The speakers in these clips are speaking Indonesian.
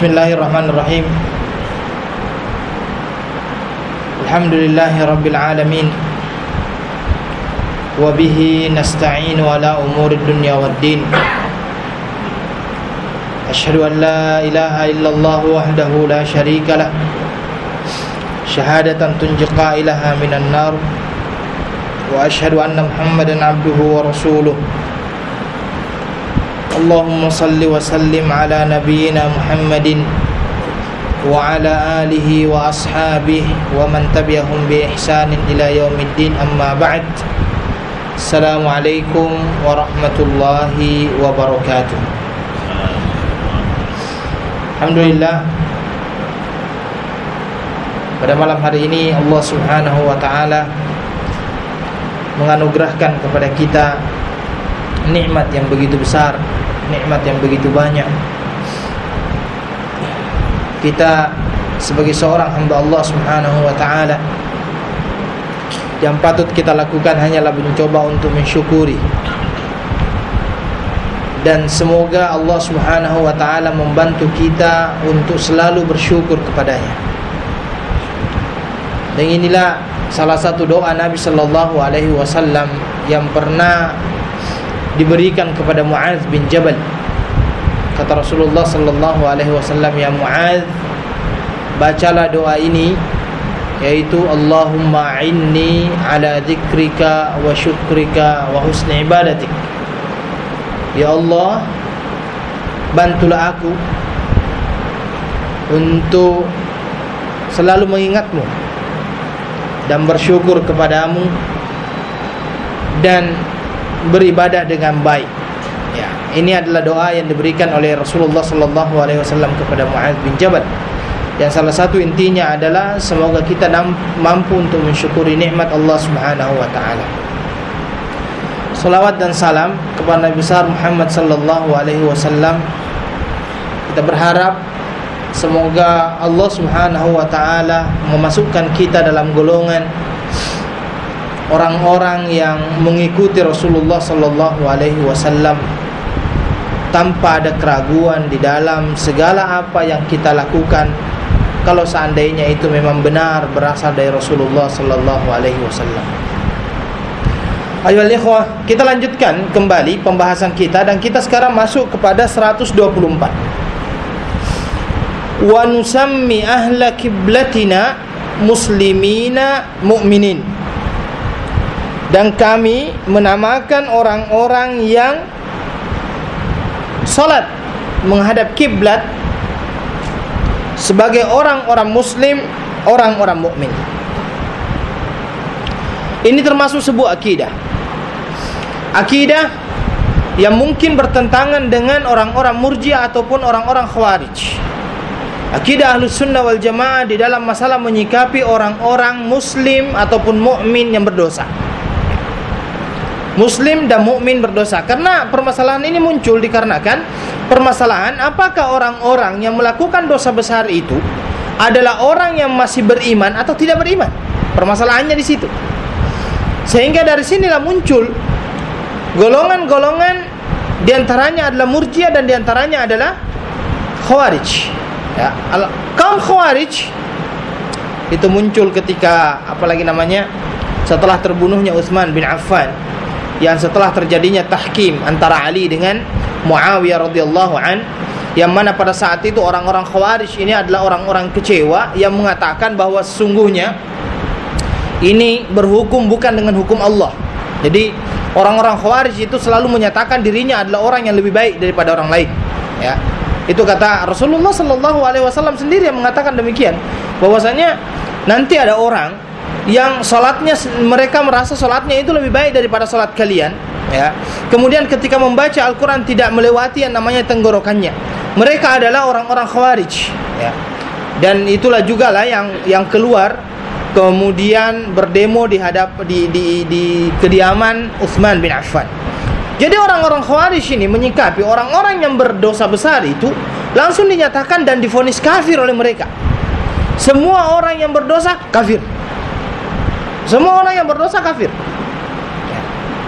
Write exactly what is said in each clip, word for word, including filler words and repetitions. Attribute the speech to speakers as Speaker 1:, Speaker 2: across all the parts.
Speaker 1: Bismillahirrahmanirrahim. Alhamdulillahi rabbil alamin. Wa bihi nasta'inu ala umuri dunya waddin. Asyhadu an la ilaha illallah wahdahu la syarika lah. Syahadatan tunjiqa ilaha minan nar. Wa asyhadu anna Muhammadan abduhu wa rasuluh. Allahumma salli wa sallim ala nabiyyina Muhammadin wa ala alihi wa ashabihi wa man tabi'ahum bi ihsanin ila yaumiddin, amma ba'd. Assalamualaikum warahmatullahi wabarakatuh. Alhamdulillah, pada malam hari ini Allah Subhanahu wa ta'ala menganugerahkan kepada kita nikmat yang begitu besar, nikmat yang begitu banyak. Kita sebagai seorang hamba Allah Subhanahu wa ta'ala, yang patut kita lakukan hanyalah mencoba untuk mensyukuri. Dan semoga Allah Subhanahu wa ta'ala membantu kita untuk selalu bersyukur kepadanya. Dan inilah salah satu doa Nabi sallallahu alaihi wasallam yang pernah diberikan kepada Mu'adz bin Jabal. Kata Rasulullah sallallahu alaihi wasallam, "Ya Mu'adz, bacalah doa ini, yaitu Allahumma inni ala dzikrika wa syukrika wa husni ibadatik." Ya Allah, bantulah aku untuk selalu mengingatmu dan bersyukur kepadamu dan beribadah dengan baik. Ya, ini adalah doa yang diberikan oleh Rasulullah sallallahu alaihi wasallam kepada Mu'adz bin Jabal. Yang salah satu intinya adalah semoga kita mampu untuk mensyukuri nikmat Allah Subhanahu wa taala. Salawat dan salam kepada Nabi besar Muhammad sallallahu alaihi wasallam. Kita berharap semoga Allah Subhanahu wa taala memasukkan kita dalam golongan orang-orang yang mengikuti Rasulullah sallallahu alaihi wasallam tanpa ada keraguan di dalam segala apa yang kita lakukan, kalau seandainya itu memang benar berasal dari Rasulullah sallallahu alaihi wasallam. Ayolah ikhwah, kita lanjutkan kembali pembahasan kita, dan kita sekarang masuk kepada seratus dua puluh empat. Wa nusammi ahla qiblatina muslimina mu'minin. Dan kami menamakan orang-orang yang salat menghadap kiblat sebagai orang-orang muslim, orang-orang mukmin. Ini termasuk sebuah akidah. Akidah yang mungkin bertentangan dengan orang-orang Murji'ah ataupun orang-orang Khawarij. Akidah Ahlus Sunnah wal Jamaah di dalam masalah menyikapi orang-orang muslim ataupun mukmin yang berdosa. Muslim dan mukmin berdosa. Karena permasalahan ini muncul dikarenakan permasalahan apakah orang-orang yang melakukan dosa besar itu adalah orang yang masih beriman atau tidak beriman. Permasalahannya di situ. Sehingga dari sinilah muncul golongan-golongan, diantaranya adalah Murji'ah dan diantaranya adalah Khawarij. Ya, kaum Khawarij itu muncul ketika apalagi namanya setelah terbunuhnya Utsman bin Affan, yang setelah terjadinya tahkim antara Ali dengan Muawiyah radhiyallahu an, yang mana pada saat itu orang-orang Khawarij ini adalah orang-orang kecewa yang mengatakan bahwa sesungguhnya ini berhukum bukan dengan hukum Allah. Jadi orang-orang Khawarij itu selalu menyatakan dirinya adalah orang yang lebih baik daripada orang lain. Ya, itu kata Rasulullah sallallahu alaihi wasallam sendiri yang mengatakan demikian, bahwasanya nanti ada orang yang salatnya, mereka merasa salatnya itu lebih baik daripada salat kalian, ya. Kemudian ketika membaca Al-Quran tidak melewati yang namanya tenggorokannya. Mereka adalah orang-orang Khawarij, ya. Dan itulah juga lah yang yang keluar kemudian berdemo di hadap di di di kediaman Utsman bin Affan. Jadi orang-orang Khawarij ini menyikapi orang-orang yang berdosa besar itu langsung dinyatakan dan divonis kafir oleh mereka. Semua orang yang berdosa kafir. Semua orang yang berdosa kafir.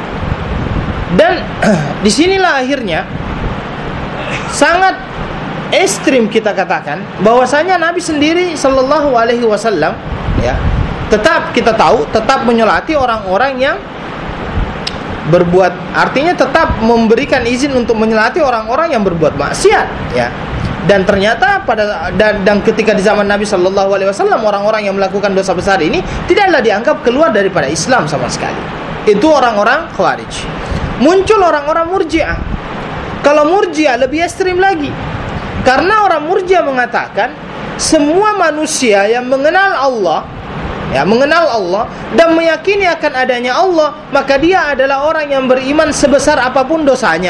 Speaker 1: Dan disinilah akhirnya sangat ekstrim kita katakan bahwasanya Nabi sendiri sallallahu alaihi wasallam ya, tetap kita tahu tetap menyolati orang-orang yang berbuat, artinya tetap memberikan izin untuk menyolati orang-orang yang berbuat maksiat ya. Dan ternyata pada dan, dan ketika di zaman Nabi sallallahu alaihi wasallam orang-orang yang melakukan dosa besar ini tidaklah dianggap keluar daripada Islam sama sekali. Itu orang-orang Khawarij. Muncul orang-orang Murji'ah. Kalau Murji'ah lebih ekstrim lagi. Karena orang Murji'ah mengatakan semua manusia yang mengenal Allah, ya, mengenal Allah dan meyakini akan adanya Allah, maka dia adalah orang yang beriman sebesar apapun dosanya.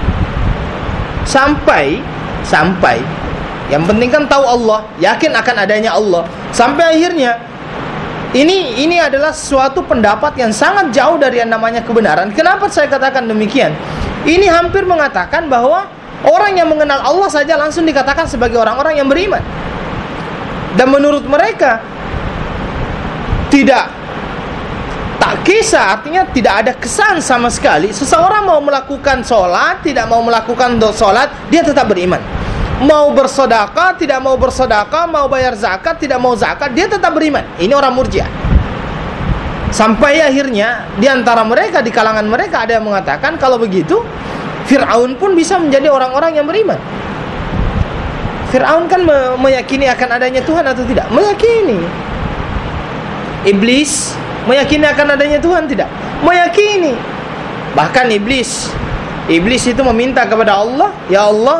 Speaker 1: Sampai sampai yang penting kan tahu Allah, yakin akan adanya Allah. Sampai akhirnya ini ini adalah suatu pendapat yang sangat jauh dari yang namanya kebenaran. Kenapa saya katakan demikian? Ini hampir mengatakan bahwa orang yang mengenal Allah saja langsung dikatakan sebagai orang-orang yang beriman. Dan menurut mereka tidak tak kisah, artinya tidak ada kesan sama sekali. Seseorang mau melakukan sholat, tidak mau melakukan sholat, dia tetap beriman. Mau bersedekah, tidak mau bersedekah, mau bayar zakat, tidak mau zakat, dia tetap beriman. Ini orang Murji'ah. Sampai akhirnya di antara mereka, di kalangan mereka ada yang mengatakan kalau begitu Fir'aun pun bisa menjadi orang-orang yang beriman. Fir'aun kan me- meyakini akan adanya Tuhan atau tidak? Meyakini. Iblis meyakini akan adanya Tuhan tidak? Meyakini. Bahkan iblis Iblis itu meminta kepada Allah, ya Allah,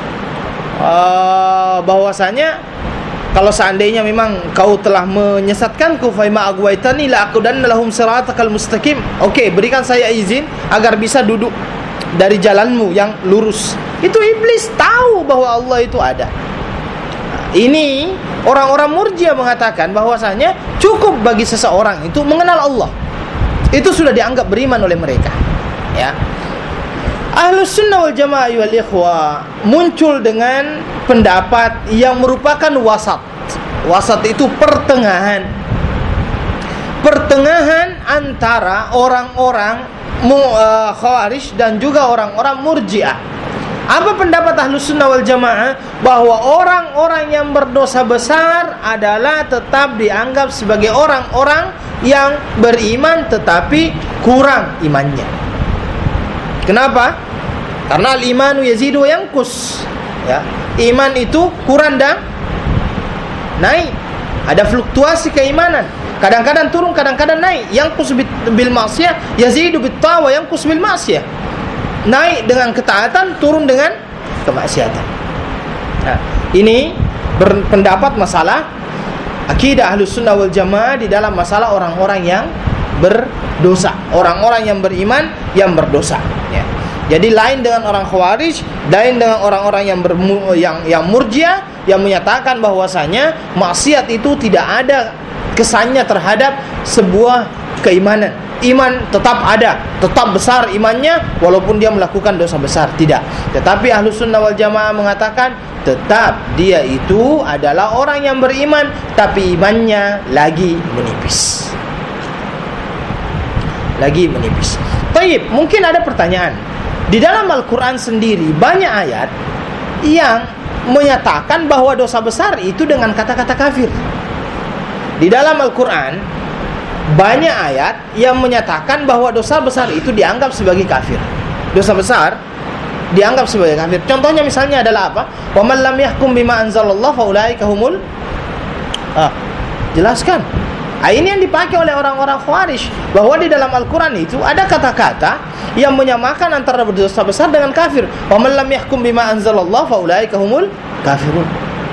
Speaker 1: uh, bahwasanya kalau seandainya memang kau telah menyesatkanku, fa ma aghwaytani la aqudanna lahum siratakal mustaqim. Oke, berikan saya izin agar bisa duduk dari jalanmu yang lurus. Itu iblis tahu bahwa Allah itu ada. Ini orang-orang Murji'ah mengatakan bahwasanya cukup bagi seseorang itu mengenal Allah. Itu sudah dianggap beriman oleh mereka. Ya. Ahlus Sunnah wal Jamaah wal Ikhwah muncul dengan pendapat yang merupakan wasat. Wasat itu pertengahan. Pertengahan antara orang-orang uh, Khawarij dan juga orang-orang Murji'ah. Apa pendapat Ahlus Sunnah wal Jamaah? Bahwa orang-orang yang berdosa besar adalah tetap dianggap sebagai orang-orang yang beriman tetapi kurang imannya. Kenapa? Karena al-imanu yazidu wa yanqus. Ya, iman itu kurang dan naik. Ada fluktuasi keimanan. Kadang-kadang turun, kadang-kadang naik. Yanqus bil ma'siyah, yazidu bit ta'a wa yanqus bil ma'siyah. Naik dengan ketaatan, turun dengan kemaksiatan. Nah, ini berpendapat masalah akidah Ahlus Sunnah wal Jamaah di dalam masalah orang-orang yang berdosa, orang-orang yang beriman yang berdosa. Ya. Jadi lain dengan orang Khawarij, lain dengan orang-orang yang bermu, yang yang Murji'ah yang menyatakan bahwasanya maksiat itu tidak ada kesannya terhadap sebuah keimanan. Iman tetap ada, tetap besar imannya walaupun dia melakukan dosa besar, tidak. Tetapi Ahlus Sunnah wal Jamaah mengatakan tetap dia itu adalah orang yang beriman tapi imannya lagi menipis. Lagi menipis. Baik, mungkin ada pertanyaan. Di dalam Al-Quran sendiri banyak ayat yang menyatakan bahwa dosa besar itu dengan kata-kata kafir. Di dalam Al-Quran banyak ayat yang menyatakan bahwa dosa besar itu dianggap sebagai kafir. Dosa besar dianggap sebagai kafir. Contohnya misalnya adalah apa? Wa man lam yahkum bima anzalallahu fa ulaika humul ah, jelaskan. Ah, ini yang dipakai oleh orang-orang Khawarij, bahwa di dalam Al-Quran itu ada kata-kata yang menyamakan antara dosa besar dengan kafir. Wa man lam yahkum bima anzalallahu fa ulaika humul kafirun.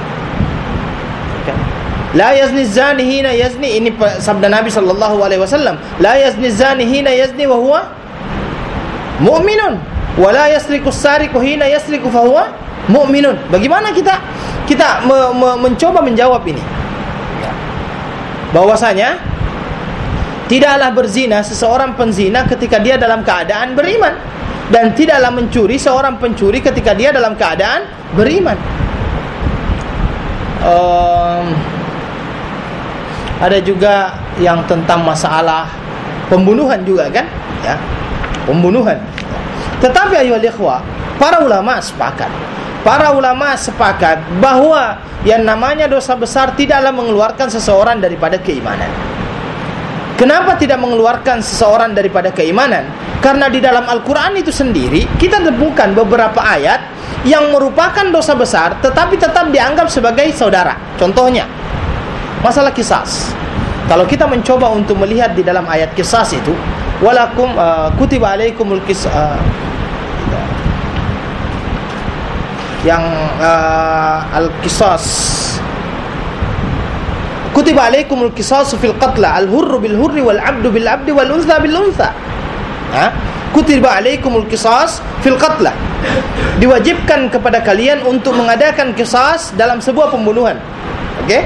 Speaker 1: La yazni zani hina yazni, ini sabda Nabi sallallahu alaihi wasallam. La yazni zani hina yazni wa huwa mu'minun, wa la yasriku sariqu hina yasriku fa huwa mu'minun. Bagaimana kita kita me, me, mencoba menjawab ini? Bahwasanya tidaklah berzina seseorang penzina ketika dia dalam keadaan beriman, dan tidaklah mencuri seorang pencuri ketika dia dalam keadaan beriman. Um, Ada juga yang tentang masalah pembunuhan juga kan? Ya, pembunuhan. Tetapi ayyuhal ikhwah, para ulama sepakat para ulama sepakat bahwa yang namanya dosa besar tidaklah mengeluarkan seseorang daripada keimanan. Kenapa tidak mengeluarkan seseorang daripada keimanan? Karena di dalam Al-Quran itu sendiri kita temukan beberapa ayat yang merupakan dosa besar tetapi tetap dianggap sebagai saudara. Contohnya masalah qisas. Kalau kita mencoba untuk melihat di dalam ayat qisas itu, walakum uh, kutiba alaikumul qisas, uh, yang uh, al-qisas, kutiba alaikumul qisas fil qatla, al-hurru bil hurri wal 'abdu bil 'abdi wal untha bil untha. Ha? Kutiba alaikumul qisas fil qatla. Diwajibkan kepada kalian untuk mengadakan qisas dalam sebuah pembunuhan. Okey?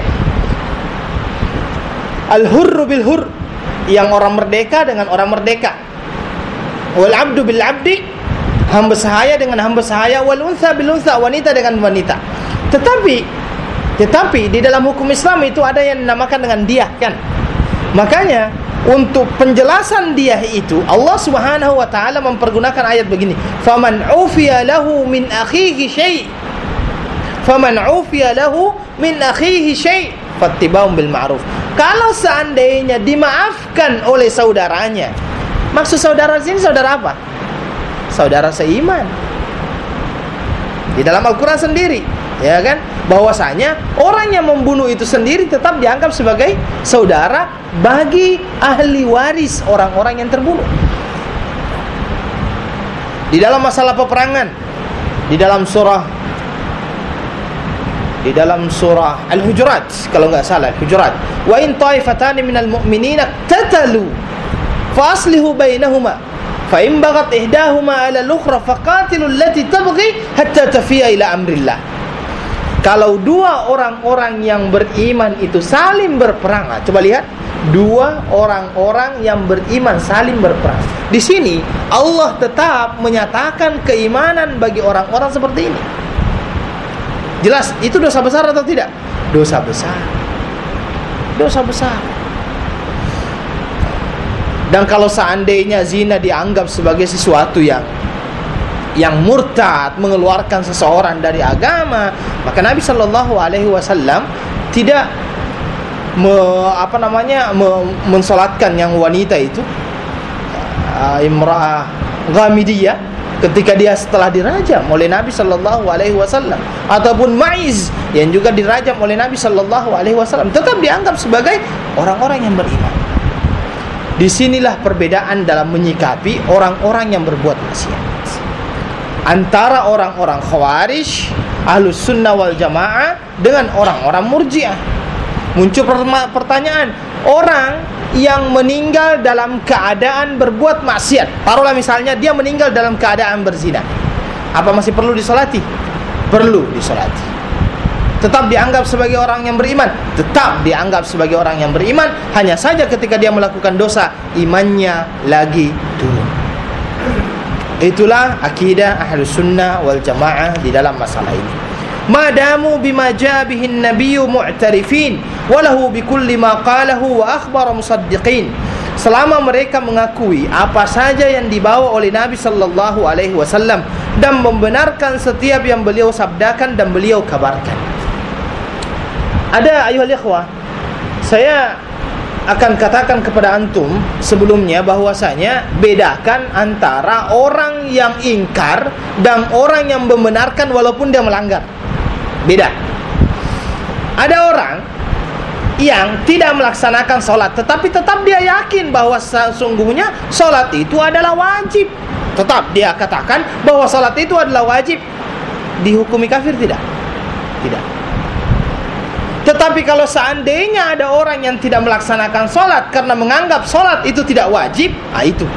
Speaker 1: Al-hurru bil hurr, yang orang merdeka dengan orang merdeka. Wal 'abdu bil 'abdi, hamba sahaya dengan hamba sahaya. Wal untha bil untha, wanita dengan wanita. Tetapi tetapi di dalam hukum Islam itu ada yang dinamakan dengan diyah, kan? Makanya untuk penjelasan diyah itu Allah Subhanahu wa taala mempergunakan ayat begini, faman ufiya lahu min akhihi syai' faman ufiya lahu min akhihi syai' fattiba'un bil ma'ruf. Kalau seandainya dimaafkan oleh saudaranya, maksud saudara sini saudara apa? Saudara seiman. Di dalam Al-Quran sendiri, ya kan, bahwasanya orang yang membunuh itu sendiri tetap dianggap sebagai saudara bagi ahli waris orang-orang yang terbunuh. Di dalam masalah peperangan, di dalam surah di dalam surah Al-Hujurat, kalau enggak salah Al-Hujurat, wa in ta'ifatani minal mu'minina tatalu fa aslihu bainahuma fa in baghat ihdahuma 'ala al-ukhra faqatilu allati tabghi hatta tafiya ila amrillah. Kalau dua orang-orang yang beriman itu saling berperang, nah, coba lihat, dua orang-orang yang beriman saling berperang. Di sini Allah tetap menyatakan keimanan bagi orang-orang seperti ini. Jelas itu dosa besar atau tidak? Dosa besar. Dosa besar. Dan kalau seandainya zina dianggap sebagai sesuatu yang yang murtad, mengeluarkan seseorang dari agama, maka Nabi Shallallahu Alaihi Wasallam tidak me, apa namanya me, mensolatkan yang wanita itu, uh, imra'ah ghamidiyah, ketika dia setelah dirajam oleh Nabi Shallallahu Alaihi Wasallam, ataupun Ma'iz yang juga dirajam oleh Nabi Shallallahu Alaihi Wasallam, tetap dianggap sebagai orang-orang yang beriman. Disinilah perbedaan dalam menyikapi orang-orang yang berbuat maksiat antara orang-orang Khawarij, Ahlus Sunnah wal Jamaah dengan orang-orang Murji'ah. Muncul pertanyaan, orang yang meninggal dalam keadaan berbuat maksiat, taruhlah misalnya dia meninggal dalam keadaan berzina, apa masih perlu disolati? Perlu disolati. Tetap dianggap sebagai orang yang beriman? Tetap dianggap sebagai orang yang beriman. Hanya saja ketika dia melakukan dosa, imannya lagi turun. Itulah akidah Ahlus Sunnah wal Jamaah di dalam masalah ini. Madamu bima jaa bihin nabiyyu mu'tarifin walahu bikulli ma qalahu wa akhbara musaddiqin. Selama mereka mengakui apa saja yang dibawa oleh Nabi sallallahu alaihi wasallam dan membenarkan setiap yang beliau sabdakan dan beliau kabarkan. Ada ayuhal ikhwah, saya akan katakan kepada antum sebelumnya bahwasanya bedakan antara orang yang ingkar dan orang yang membenarkan walaupun dia melanggar. Beda. Ada orang yang tidak melaksanakan sholat, tetapi tetap dia yakin bahwa sesungguhnya sholat itu adalah wajib. Tetap dia katakan bahwa sholat itu adalah wajib. Dihukumi kafir tidak? Tidak. Tetapi kalau seandainya ada orang yang tidak melaksanakan sholat karena menganggap sholat itu tidak wajib, ah itu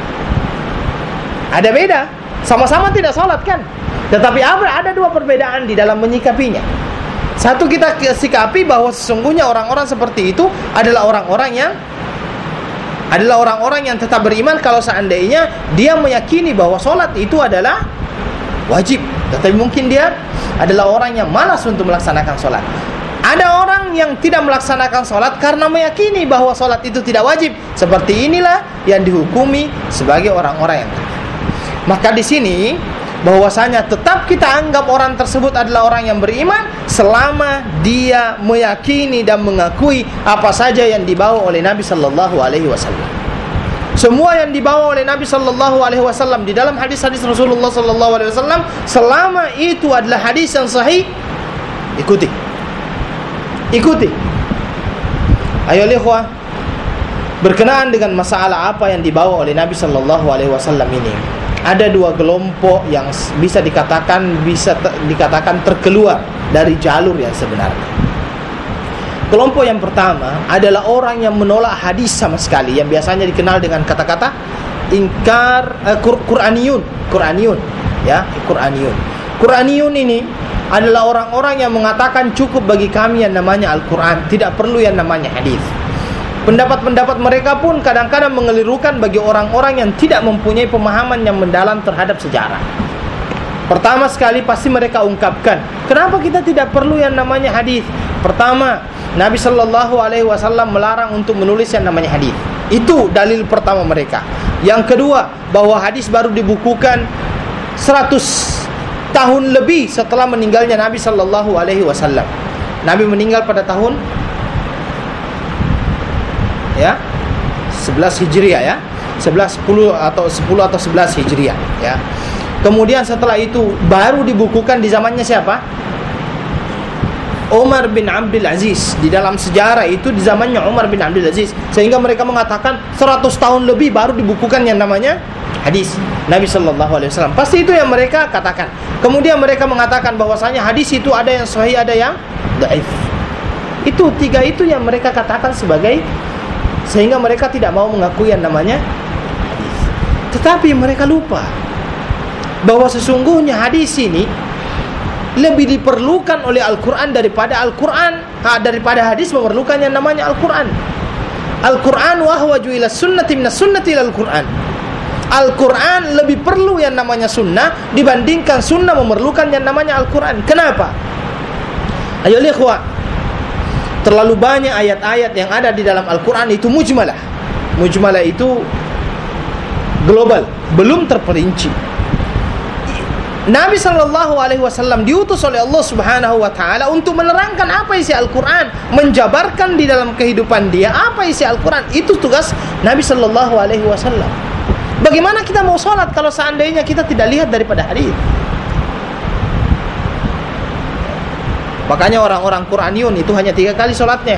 Speaker 1: ada beda. Sama-sama tidak sholat kan, tetapi ada dua perbedaan di dalam menyikapinya. Satu, kita sikapi bahwa sesungguhnya orang-orang seperti itu adalah orang-orang yang adalah orang-orang yang tetap beriman kalau seandainya dia meyakini bahwa sholat itu adalah wajib, tetapi mungkin dia adalah orang yang malas untuk melaksanakan sholat. Ada orang yang tidak melaksanakan sholat karena meyakini bahwa sholat itu tidak wajib. Seperti inilah yang dihukumi sebagai orang-orang yang kafir. Maka di sini bahwasanya tetap kita anggap orang tersebut adalah orang yang beriman selama dia meyakini dan mengakui apa saja yang dibawa oleh Nabi sallallahu alaihi wasallam. Semua yang dibawa oleh Nabi sallallahu alaihi wasallam di dalam hadis-hadis Rasulullah sallallahu alaihi wasallam, selama itu adalah hadis yang sahih, ikuti. Ikuti. Ayo ikhwah, berkenaan dengan masalah apa yang dibawa oleh Nabi sallallahu alaihi wasallam ini, ada dua kelompok yang bisa dikatakan bisa te, dikatakan terkeluar dari jalur yang sebenarnya. Kelompok yang pertama adalah orang yang menolak hadis sama sekali, yang biasanya dikenal dengan kata-kata ingkar uh, Qur'aniyun, Qur'aniyun, ya, Qur'aniyun. Qur'aniyun ini adalah orang-orang yang mengatakan cukup bagi kami yang namanya Al-Qur'an, tidak perlu yang namanya hadis. Pendapat-pendapat mereka pun kadang-kadang mengelirukan bagi orang-orang yang tidak mempunyai pemahaman yang mendalam terhadap sejarah. Pertama sekali pasti mereka ungkapkan, kenapa kita tidak perlu yang namanya hadis? Pertama, Nabi sallallahu alaihi wasallam melarang untuk menulis yang namanya hadis. Itu dalil pertama mereka. Yang kedua, bahwa hadis baru dibukukan seratus tahun lebih setelah meninggalnya Nabi sallallahu alaihi wasallam. Nabi meninggal pada tahun ya sebelas Hijriah, ya sebelas sepuluh atau sepuluh atau sebelas Hijriah, ya. Kemudian setelah itu baru dibukukan di zamannya siapa? Umar bin Abdul Aziz. Di dalam sejarah itu di zamannya Umar bin Abdul Aziz, sehingga mereka mengatakan seratus tahun lebih baru dibukukan yang namanya hadis Nabi sallallahu alaihi wasallam. Pasti itu yang mereka katakan. Kemudian mereka mengatakan bahwasanya hadis itu ada yang sahih, ada yang dhaif. Itu tiga itu yang mereka katakan sebagai, sehingga mereka tidak mau mengakui yang namanya hadis. Tetapi mereka lupa bahwa sesungguhnya hadis ini lebih diperlukan oleh Al-Quran daripada Al-Quran, ha, daripada hadis memerlukan yang namanya Al-Quran. Al-Quran wahwaju ila sunnati minas sunnati ila Al-Quran. Al-Quran lebih perlu yang namanya sunnah dibandingkan sunnah memerlukan yang namanya Al-Quran. Kenapa? Ayo ikhwah, terlalu banyak ayat-ayat yang ada di dalam Al-Quran itu mujmalah. Mujmalah itu global, belum terperinci. Nabi sallallahu alaihi wasallam diutus oleh Allah Subhanahu wa taala untuk menerangkan apa isi Al-Qur'an, menjabarkan di dalam kehidupan dia apa isi Al-Qur'an. Itu tugas Nabi sallallahu alaihi wasallam. Bagaimana kita mau sholat kalau seandainya kita tidak lihat daripada hadis? Makanya orang-orang Qur'aniyun itu hanya tiga kali sholatnya.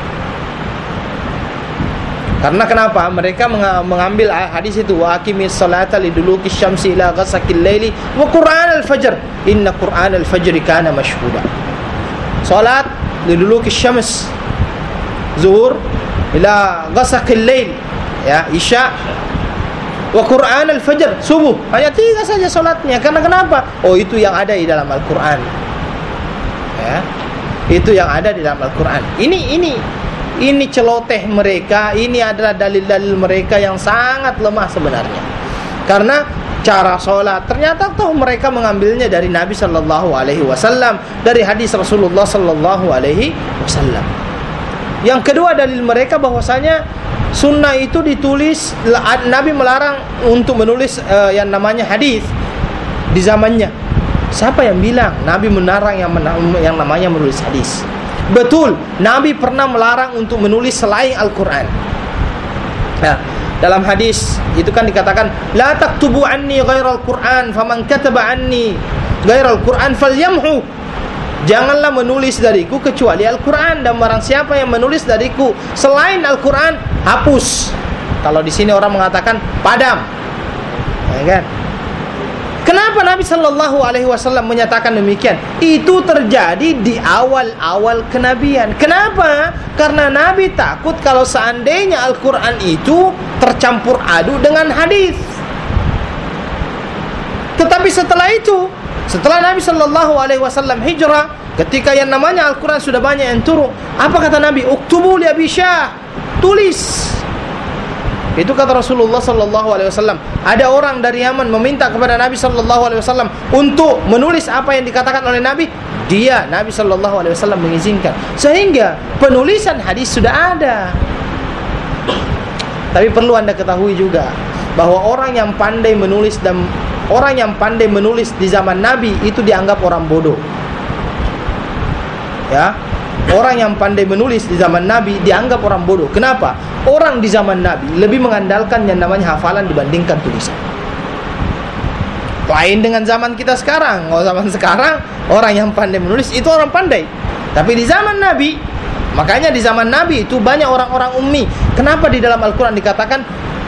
Speaker 1: Karena kenapa? Mereka mengambil hadis itu, wa aqimis salata liduluki syamsi ila ghasaqil laili wa qur'an al-fajr inna qur'an al-fajr kana mashhuda. Salat liduluki syams, zuhur ila ghasaqil lail, ya, isya, wa qur'an al-fajr, subuh. Hanya tiga saja salatnya. Karena kenapa? Oh, itu yang ada di dalam Al-Qur'an. Ya. Itu yang ada di dalam Al-Qur'an. Ini ini Ini celoteh mereka, ini adalah dalil-dalil mereka yang sangat lemah sebenarnya. Karena cara sholat ternyata toh mereka mengambilnya dari Nabi sallallahu alaihi wasallam, dari hadis Rasulullah sallallahu alaihi wasallam. Yang kedua dalil mereka bahwasanya sunnah itu ditulis, Nabi melarang untuk menulis uh, yang namanya hadis di zamannya. Siapa yang bilang Nabi melarang yang, yang namanya menulis hadis? Betul, Nabi pernah melarang untuk menulis selain Al-Quran. Nah, dalam hadis itu kan dikatakan, la taktubu anni ghairal Quran, faman kataba anni ghairal Quran falyamhu. Janganlah menulis dariku kecuali Al-Quran, dan barang siapa yang menulis dariku selain Al-Quran, hapus. Kalau di sini orang mengatakan padam, ya kan? Kenapa Nabi sallallahu alaihi wasallam menyatakan demikian? Itu terjadi di awal-awal kenabian. Kenapa? Karena Nabi takut kalau seandainya Al-Quran itu tercampur aduk dengan hadis. Tetapi setelah itu, setelah Nabi sallallahu alaihi wasallam hijrah, ketika yang namanya Al-Quran sudah banyak yang turun, apa kata Nabi? Uktubu li Abi Syah, tulis. Itu kata Rasulullah sallallahu alaihi wasallam. Ada orang dari Yaman meminta kepada Nabi sallallahu alaihi wasallam untuk menulis apa yang dikatakan oleh Nabi. Dia, Nabi sallallahu alaihi wasallam mengizinkan. Sehingga penulisan hadis sudah ada. Tapi perlu Anda ketahui juga bahwa orang yang pandai menulis dan orang yang pandai menulis di zaman Nabi itu dianggap orang bodoh. Ya, orang yang pandai menulis di zaman Nabi dianggap orang bodoh. Kenapa? Orang di zaman Nabi lebih mengandalkan yang namanya hafalan dibandingkan tulisan. Lain dengan zaman kita sekarang. Kalau zaman sekarang orang yang pandai menulis itu orang pandai. Tapi di zaman Nabi, makanya di zaman Nabi itu banyak orang-orang ummi. Kenapa di dalam Al-Quran dikatakan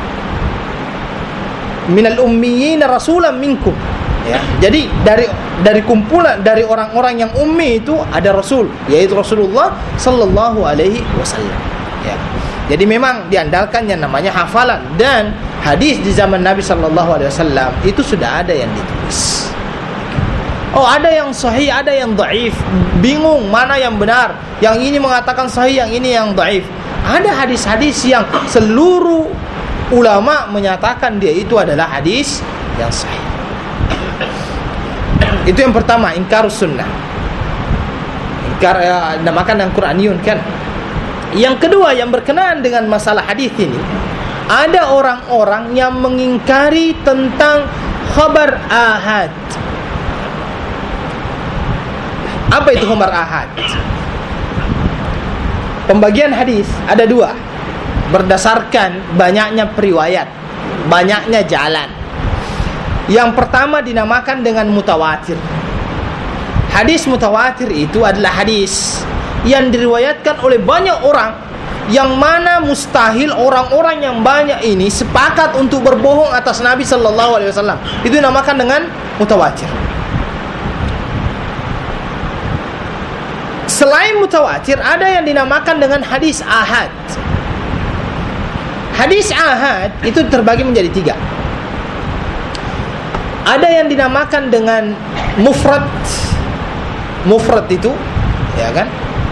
Speaker 1: minal ummiyina rasulan minkum? Ya, jadi dari dari kumpulan dari orang-orang yang ummi itu ada Rasul, yaitu Rasulullah Sallallahu Alaihi Wasallam. Ya, jadi memang diandalkan yang namanya hafalan, dan hadis di zaman Nabi Sallallahu Alaihi Wasallam itu sudah ada yang ditulis. Oh, ada yang sahih, ada yang dhaif. Bingung mana yang benar. Yang ini mengatakan sahih, yang ini yang dhaif. Ada hadis-hadis yang seluruh ulama menyatakan dia itu adalah hadis yang sahih. Itu yang pertama, ingkar sunnah. Ingkar ya, namakan yang Qur'aniyun kan. Yang kedua yang berkenaan dengan masalah hadis ini, ada orang-orang yang mengingkari tentang khabar ahad. Apa itu khabar ahad? Pembagian hadis ada dua, berdasarkan banyaknya periwayat, banyaknya jalan. Yang pertama dinamakan dengan mutawatir. Hadis mutawatir itu adalah hadis yang diriwayatkan oleh banyak orang, yang mana mustahil orang-orang yang banyak ini sepakat untuk berbohong atas Nabi Sallallahu Alaihi Wasallam. Itu dinamakan dengan mutawatir. Selain mutawatir, ada yang dinamakan dengan hadis ahad. Hadis ahad itu terbagi menjadi tiga. Ada yang dinamakan dengan mufrad. Mufrad itu, ya kan,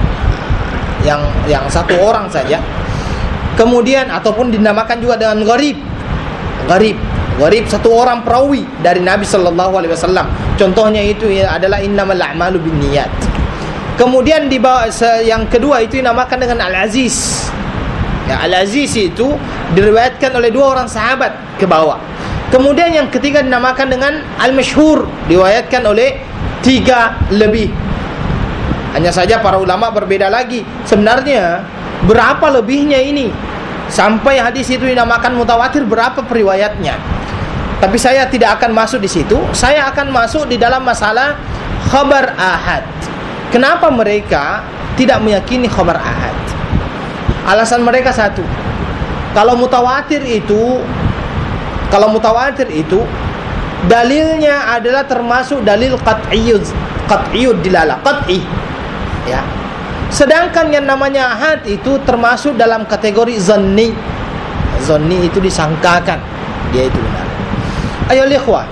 Speaker 1: yang yang satu orang saja. Kemudian ataupun dinamakan juga dengan gharib. Gharib, gharib satu orang perawi dari Nabi Sallallahu Alaihi Wasallam. Contohnya itu adalah innamal a'malu binniyat. Kemudian di bawah yang kedua itu dinamakan dengan al-aziz. Ya, al-aziz itu diriwayatkan oleh dua orang sahabat ke bawah. Kemudian yang ketiga dinamakan dengan al-masyhur, diriwayatkan oleh tiga lebih. Hanya saja para ulama berbeda lagi. Sebenarnya berapa lebihnya ini sampai hadis itu dinamakan mutawatir, berapa periwayatnya? Tapi saya tidak akan masuk di situ. Saya akan masuk di dalam masalah khabar ahad. Kenapa mereka tidak meyakini khabar ahad? Alasan mereka satu. Kalau mutawatir itu Kalau mutawatir itu dalilnya adalah termasuk dalil qat'iyyud, qat'iyyud dilalah, qat'i. Ya. Sedangkan yang namanya ahad itu termasuk dalam kategori zanni. Zanni itu disangkakan dia itu benar. Ayo ikhwah.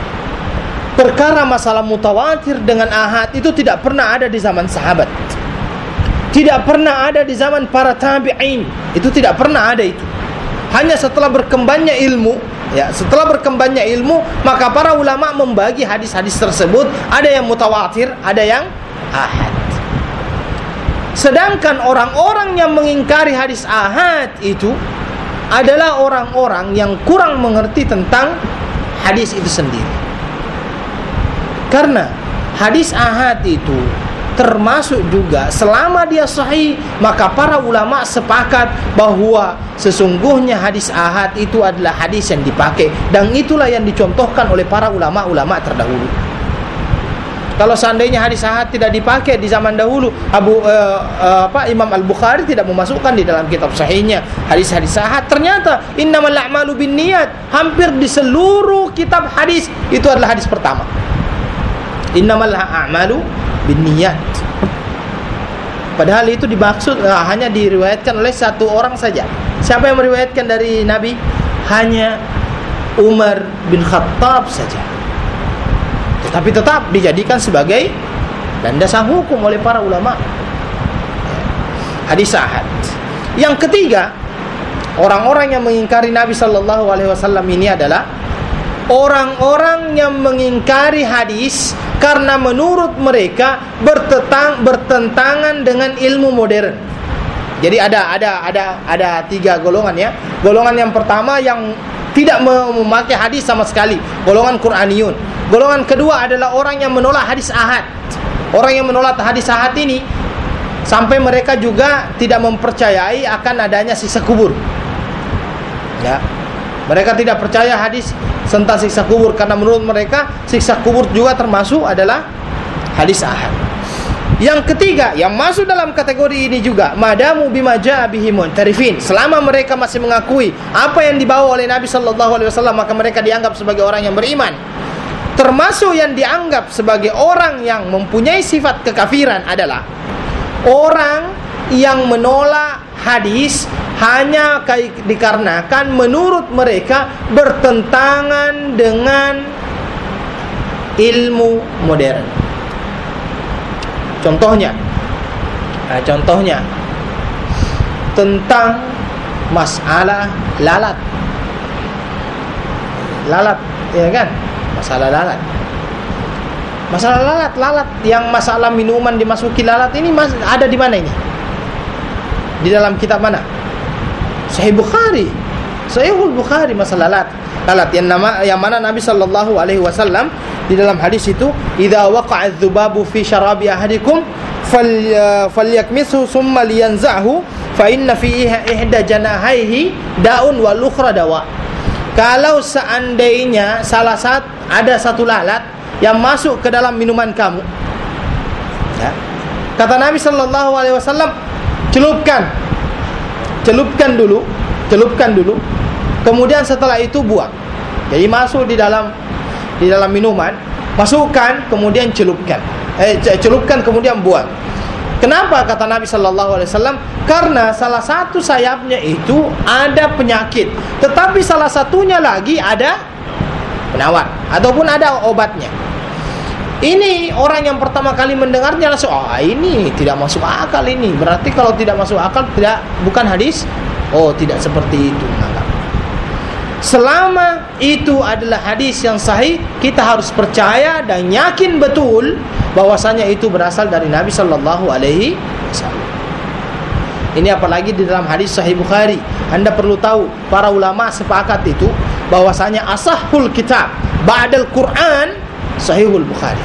Speaker 1: Perkara masalah mutawatir dengan ahad itu tidak pernah ada di zaman sahabat. Tidak pernah ada di zaman para tabi'in. Itu tidak pernah ada itu. Hanya setelah berkembangnya ilmu, ya, setelah berkembangnya ilmu, maka para ulama membagi hadis-hadis tersebut, ada yang mutawatir, ada yang ahad. Sedangkan orang-orang yang mengingkari hadis ahad itu adalah orang-orang yang kurang mengerti tentang hadis itu sendiri. Karena hadis ahad itu termasuk juga selama dia sahih, maka para ulama sepakat bahwa sesungguhnya hadis ahad itu adalah hadis yang dipakai, dan itulah yang dicontohkan oleh para ulama-ulama terdahulu. Kalau seandainya hadis ahad tidak dipakai di zaman dahulu, Abu uh, uh, apa Imam Al-Bukhari tidak memasukkan di dalam kitab sahihnya hadis-hadis ahad. Ternyata innamal a'malu binniyat, hampir di seluruh kitab hadis itu adalah hadis pertama. Innamal a'malu binniyat. Padahal itu dimaksud uh, hanya diriwayatkan oleh satu orang saja. Siapa yang meriwayatkan dari Nabi? Hanya Umar bin Khattab saja. Tetapi tetap dijadikan sebagai landasan hukum oleh para ulama. Hadis ahad. Yang ketiga, orang-orang yang mengingkari Nabi sallallahu alaihi wasallam ini adalah orang-orang yang mengingkari hadis karena menurut mereka bertetang, bertentangan dengan ilmu modern. Jadi ada ada ada ada tiga golongan ya. Golongan yang pertama yang tidak memakai hadis sama sekali, golongan Qur'aniyun. Golongan kedua adalah orang yang menolak hadis ahad. Orang yang menolak hadis ahad ini sampai mereka juga tidak mempercayai akan adanya siksa kubur. Ya. Mereka tidak percaya hadis tentang siksa kubur karena menurut mereka siksa kubur juga termasuk adalah hadis ahad. Yang ketiga yang masuk dalam kategori ini juga, madamu bima jaa bihi mu'tarifin, selama mereka masih mengakui apa yang dibawa oleh Nabi sallallahu alaihi wasallam, maka mereka dianggap sebagai orang yang beriman. Termasuk yang dianggap sebagai orang yang mempunyai sifat kekafiran adalah orang yang menolak hadis hanya dikarenakan menurut mereka bertentangan dengan ilmu modern. Contohnya, nah, contohnya tentang masalah lalat, lalat, ya kan? Masalah lalat, masalah lalat, lalat yang masalah minuman dimasuki lalat ini mas, ada di mana ini? Di dalam kitab mana? Sahih Bukhari, Sahihul Bukhari masalah lalat, lalat yang nama yang mana Nabi sallallahu alaihi wasallam di dalam hadis itu, idza waqa'a adz-dzubabu fi syarabi ahadikum falyakmithu thumma liyanzahu fa inna fi ihda janahaihi da'un wal ukhra dawa. Kalau seandainya salah satu ada satu lalat yang masuk ke dalam minuman kamu, ya, kata Nabi sallallahu alaihi wasallam, celupkan celupkan dulu celupkan dulu kemudian setelah itu buang. Jadi masuk di dalam di dalam minuman, masukkan kemudian celupkan, eh, celupkan kemudian buang. Kenapa kata Nabi sallallahu alaihi wasallam? Karena salah satu sayapnya itu ada penyakit, tetapi salah satunya lagi ada penawar ataupun ada obatnya. Ini orang yang pertama kali mendengarnya langsung, oh ini tidak masuk akal ini. Berarti kalau tidak masuk akal tidak bukan hadis. Oh, tidak seperti itu menganggap. Selama itu adalah hadis yang sahih, kita harus percaya dan yakin betul bahwasanya itu berasal dari Nabi sallallahu alaihi wasallam. Ini apalagi di dalam hadis Sahih Bukhari. Anda perlu tahu, para ulama sepakat itu bahwasanya asahhul kitab ba'dal Quran Sahihul Bukhari.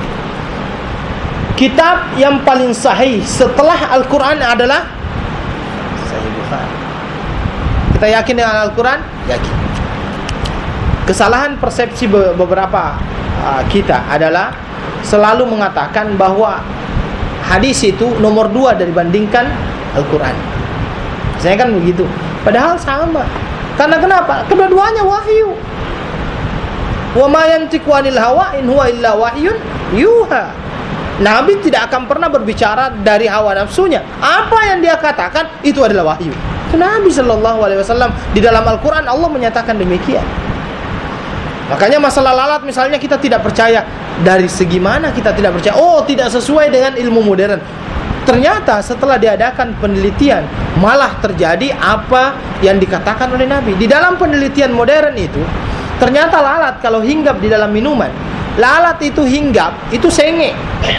Speaker 1: Kitab yang paling sahih setelah Al-Quran adalah Sahih Bukhari. Kita yakin dengan Al-Quran? Yakin. Kesalahan persepsi beberapa uh, kita adalah selalu mengatakan bahwa hadis itu nomor dua dibandingkan Al-Quran. Saya kan begitu. Padahal sama. Karena kenapa? Kedua-duanya wahyu. Wa ma yantiqu 'anil hawa in huwa illa wahyun yuha. Nabi tidak akan pernah berbicara dari hawa nafsunya. Apa yang dia katakan itu adalah wahyu. Nabi sallallahu alaihi wasallam di dalam Al-Quran Allah menyatakan demikian. Makanya masalah lalat misalnya kita tidak percaya. Dari segi mana kita tidak percaya? Oh, tidak sesuai dengan ilmu modern. Ternyata setelah diadakan penelitian malah terjadi apa yang dikatakan oleh Nabi. Di dalam penelitian modern itu ternyata lalat kalau hinggap di dalam minuman, lalat itu hinggap itu senge.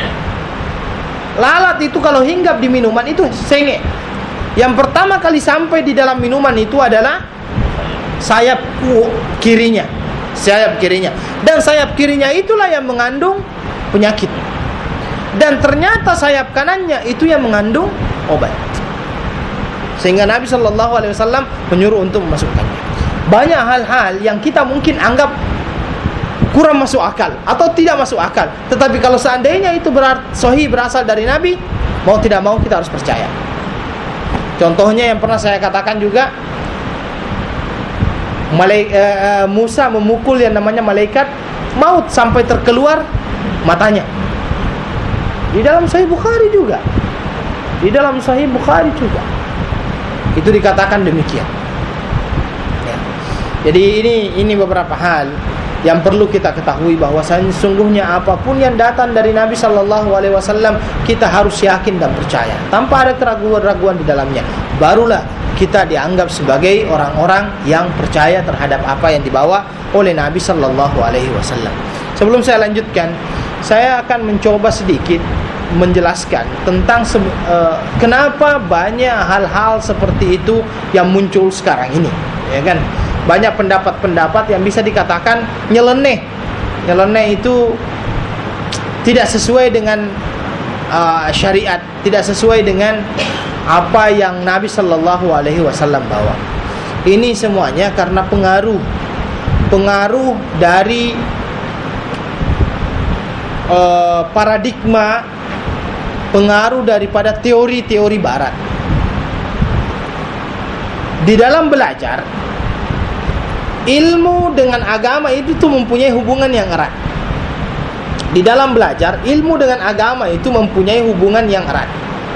Speaker 1: Lalat itu kalau hinggap di minuman itu senge. Yang pertama kali sampai di dalam minuman itu adalah sayap kirinya, sayap kirinya. Dan sayap kirinya itulah yang mengandung penyakit. Dan ternyata sayap kanannya itu yang mengandung obat. Sehingga Nabi sallallahu alaihi wasallam menyuruh untuk memasukkannya. Banyak hal-hal yang kita mungkin anggap kurang masuk akal atau tidak masuk akal, tetapi kalau seandainya itu berarti sahih berasal dari Nabi, mau tidak mau kita harus percaya. Contohnya yang pernah saya katakan juga, Malaik, uh, Musa memukul yang namanya malaikat maut sampai terkeluar matanya. Di dalam Sahih Bukhari juga. Di dalam Sahih Bukhari juga. Itu dikatakan demikian. Ya. Jadi ini ini beberapa hal yang perlu kita ketahui bahwasanya sungguhnya apapun yang datang dari Nabi sallallahu alaihi wasallam kita harus yakin dan percaya tanpa ada keraguan-raguan di dalamnya. Barulah kita dianggap sebagai orang-orang yang percaya terhadap apa yang dibawa oleh Nabi sallallahu alaihi wasallam. Sebelum saya lanjutkan, saya akan mencoba sedikit menjelaskan tentang uh, kenapa banyak hal-hal seperti itu yang muncul sekarang ini, ya kan? banyak pendapat-pendapat yang bisa dikatakan nyeleneh. Nyeleneh itu tidak sesuai dengan uh, syariat, tidak sesuai dengan apa yang Nabi Shallallahu Alaihi Wasallam bawa. Ini semuanya karena pengaruh, pengaruh dari uh, paradigma, pengaruh daripada teori-teori Barat. Di dalam belajar, ilmu dengan agama itu tuh mempunyai hubungan yang erat. Di dalam belajar, ilmu dengan agama itu mempunyai hubungan yang erat.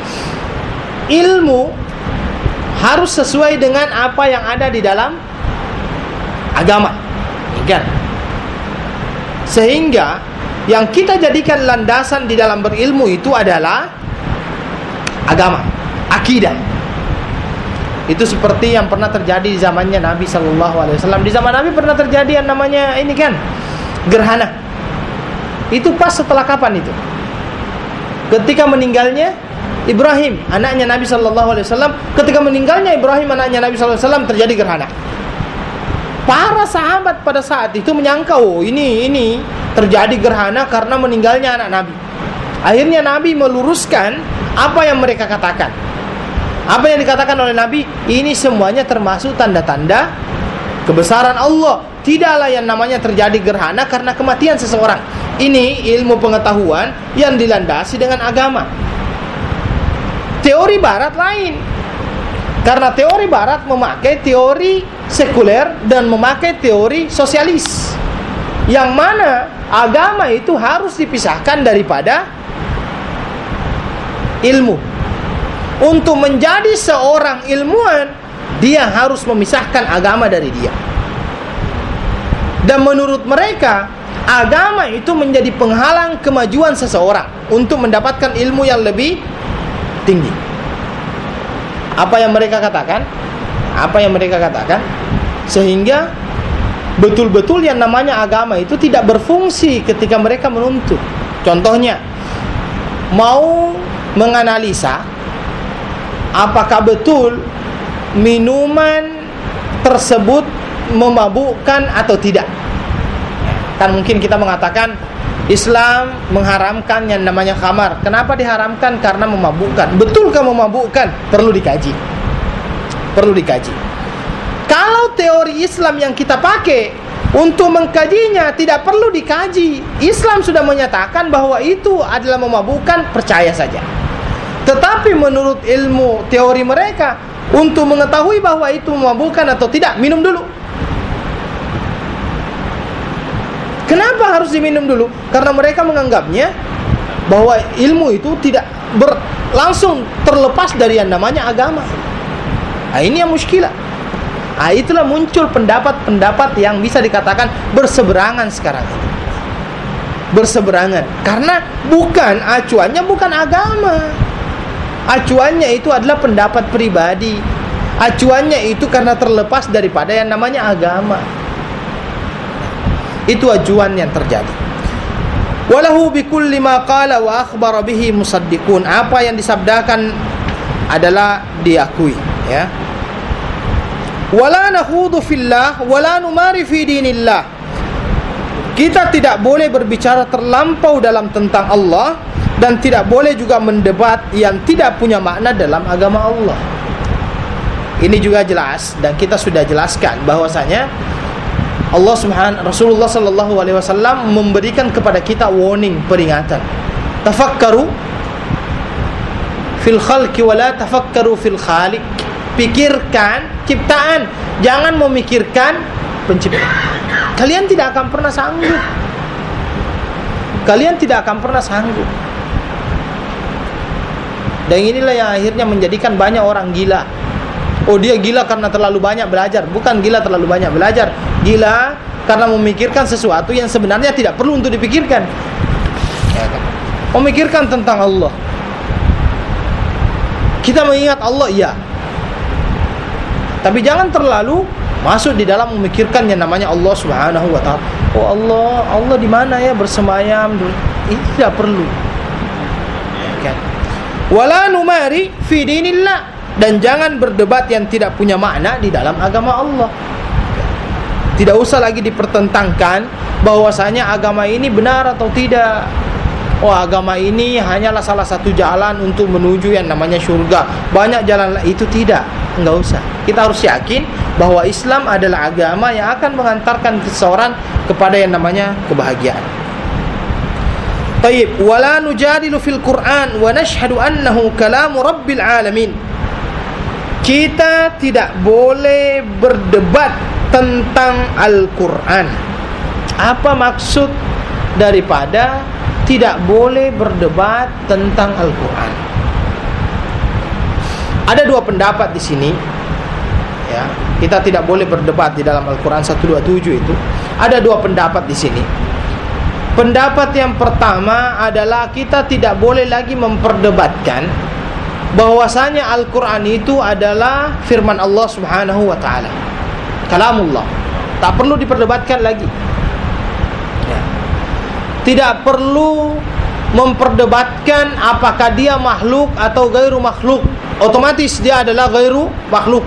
Speaker 1: Ilmu harus sesuai dengan apa yang ada di dalam agama, kan? Sehingga yang kita jadikan landasan di dalam berilmu itu adalah agama, akidah. Itu seperti yang pernah terjadi di zamannya Nabi Shallallahu Alaihi Wasallam. Di zaman Nabi pernah terjadi yang namanya ini kan gerhana. Itu pas setelah kapan itu? Ketika meninggalnya Ibrahim, anaknya Nabi Shallallahu Alaihi Wasallam. Ketika meninggalnya Ibrahim, anaknya Nabi Shallallahu Alaihi Wasallam, terjadi gerhana. Para sahabat pada saat itu menyangka, oh ini ini terjadi gerhana karena meninggalnya anak Nabi. Akhirnya Nabi meluruskan apa yang mereka katakan. Apa yang dikatakan oleh Nabi, ini semuanya termasuk tanda-tanda kebesaran Allah. Tidaklah yang namanya terjadi gerhana karena kematian seseorang. Ini ilmu pengetahuan yang dilandasi dengan agama. Teori Barat lain. Karena teori Barat memakai teori sekuler dan memakai teori sosialis, yang mana agama itu harus dipisahkan daripada ilmu. Untuk menjadi seorang ilmuwan, dia harus memisahkan agama dari dia. Dan menurut mereka, agama itu menjadi penghalang kemajuan seseorang untuk mendapatkan ilmu yang lebih tinggi. Apa yang mereka katakan? Apa yang mereka katakan? Sehingga betul-betul yang namanya agama itu tidak berfungsi ketika mereka menuntut. Contohnya, mau menganalisa apakah betul minuman tersebut memabukkan atau tidak. Kan mungkin kita mengatakan Islam mengharamkan yang namanya khamar. Kenapa diharamkan? Karena memabukkan. Betulkah memabukkan? Perlu dikaji. Perlu dikaji. Kalau teori Islam yang kita pakai untuk mengkajinya tidak perlu dikaji. Islam sudah menyatakan bahwa itu adalah memabukkan, percaya saja. Tetapi menurut ilmu teori mereka, untuk mengetahui bahwa itu memabukkan atau tidak, minum dulu. Kenapa harus diminum dulu? Karena mereka menganggapnya bahwa ilmu itu tidak ber, langsung terlepas dari yang namanya agama. Nah, ini yang muskilah. Nah, itulah muncul pendapat-pendapat yang bisa dikatakan berseberangan sekarang ini. Berseberangan. Karena bukan acuannya bukan agama. Acuannya itu adalah pendapat pribadi. Acuannya itu karena terlepas daripada yang namanya agama. Itu acuan yang terjadi. Walahu bikulli ma qala wa akhbara bihi musaddiqun. Apa yang disabdakan adalah diakui, ya. Wala nakhudu fillah wala numari fi dinillah. Kita tidak boleh berbicara terlampau dalam tentang Allah, dan tidak boleh juga mendebat yang tidak punya makna dalam agama Allah. Ini juga jelas, dan kita sudah jelaskan bahwasanya Allah Subhanahu Rasulullah sallallahu alaihi wasallam memberikan kepada kita warning, peringatan. Tafakkaru fil khalqi wala tafakkaru fil khaliq. Pikirkan ciptaan, jangan memikirkan pencipta. Kalian tidak akan pernah sanggup. Kalian tidak akan pernah sanggup. Dan inilah yang akhirnya menjadikan banyak orang gila. Oh, dia gila karena terlalu banyak belajar. Bukan gila terlalu banyak belajar, gila karena memikirkan sesuatu yang sebenarnya tidak perlu untuk dipikirkan. Memikirkan tentang Allah. Kita mengingat Allah, iya, tapi jangan terlalu masuk di dalam memikirkan yang namanya Allah Subhanahu wa ta'ala. Oh Allah, Allah di mana ya bersemayam? Itu tidak perlu. Kan? Wala numari fi dinillah, dan jangan berdebat yang tidak punya makna di dalam agama Allah. Tidak usah lagi dipertentangkan bahwasanya agama ini benar atau tidak. Oh, agama ini hanyalah salah satu jalan untuk menuju yang namanya surga. Banyak jalan lain, itu tidak. Enggak usah. Kita harus yakin bahwa Islam adalah agama yang akan mengantarkan seseorang kepada yang namanya kebahagiaan. Taib, wala nujadilu fil Qur'an wa nashhadu annahu kalamu rabbil alamin. Kita tidak boleh berdebat tentang Al-Qur'an. Apa maksud daripada tidak boleh berdebat tentang Al-Qur'an? Ada dua pendapat di sini. Ya, kita tidak boleh berdebat di dalam Al-Qur'an seratus dua puluh tujuh itu. Ada dua pendapat di sini. Pendapat yang pertama adalah kita tidak boleh lagi memperdebatkan bahwasanya Al-Qur'an itu adalah firman Allah Subhanahu wa taala. Kalamullah. Tak perlu diperdebatkan lagi. Ya. Tidak perlu memperdebatkan apakah dia makhluk atau gairu makhluk. Otomatis dia adalah gairu makhluk.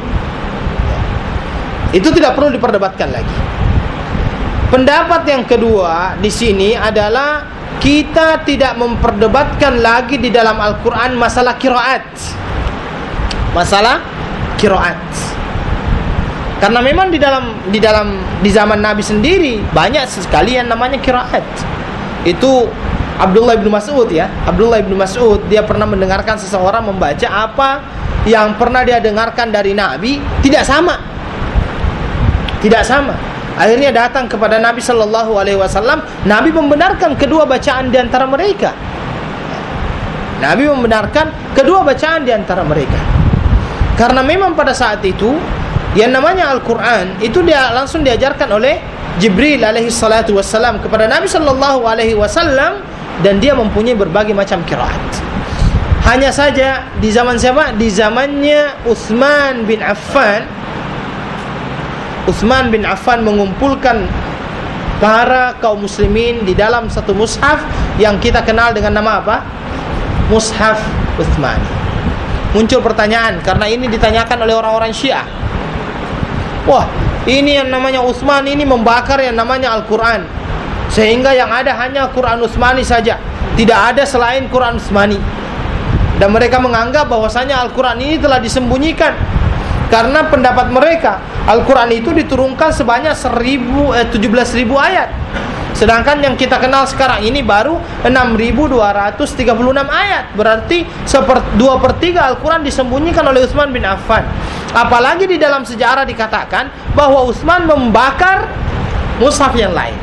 Speaker 1: Itu tidak perlu diperdebatkan lagi. Pendapat yang kedua di sini adalah kita tidak memperdebatkan lagi di dalam Al-Qur'an masalah qiraat. Masalah qiraat. Karena memang di dalam di dalam di zaman Nabi sendiri banyak sekali yang namanya qiraat. Itu Abdullah bin Mas'ud ya. Abdullah bin Mas'ud dia pernah mendengarkan seseorang membaca apa yang pernah dia dengarkan dari Nabi tidak sama. Tidak sama. Akhirnya datang kepada Nabi sallallahu alaihi wasallam, Nabi membenarkan kedua bacaan di antara mereka. Nabi membenarkan kedua bacaan di antara mereka. Karena memang pada saat itu yang namanya Al-Qur'an itu dia langsung diajarkan oleh Jibril alaihi salatu wassalam kepada Nabi sallallahu alaihi wasallam, dan dia mempunyai berbagai macam qiraat. Hanya saja di zaman siapa? Di zamannya Utsman bin Affan. Utsman bin Affan mengumpulkan para kaum muslimin di dalam satu mushaf yang kita kenal dengan nama apa? Mushaf Utsmani. Muncul pertanyaan karena ini ditanyakan oleh orang-orang Syiah. Wah, ini yang namanya Utsman ini membakar yang namanya Al-Qur'an. Sehingga yang ada hanya Quran Utsmani saja. Tidak ada selain Quran Utsmani. Dan mereka menganggap bahwasanya Al-Qur'an ini telah disembunyikan. Karena pendapat mereka Al-Quran itu diturunkan sebanyak seribu, eh, tujuh belas ribu ayat. Sedangkan yang kita kenal sekarang ini baru enam ribu dua ratus tiga puluh enam ayat. Berarti dua per tiga Al-Quran disembunyikan oleh Utsman bin Affan. Apalagi di dalam sejarah dikatakan bahwa Utsman membakar mushaf yang lain.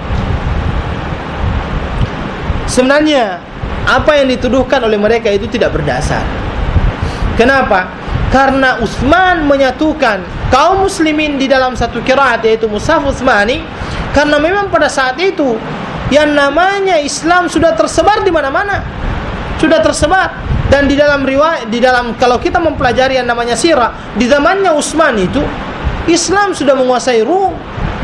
Speaker 1: Sebenarnya apa yang dituduhkan oleh mereka itu tidak berdasar. Kenapa? Karena Utsman menyatukan kaum muslimin di dalam satu qiraat, yaitu Mushaf Utsmani. Karena memang pada saat itu yang namanya Islam sudah tersebar di mana-mana, sudah tersebar. Dan di dalam riwayat, di dalam kalau kita mempelajari yang namanya sirah, di zamannya Utsman itu Islam sudah menguasai Rum,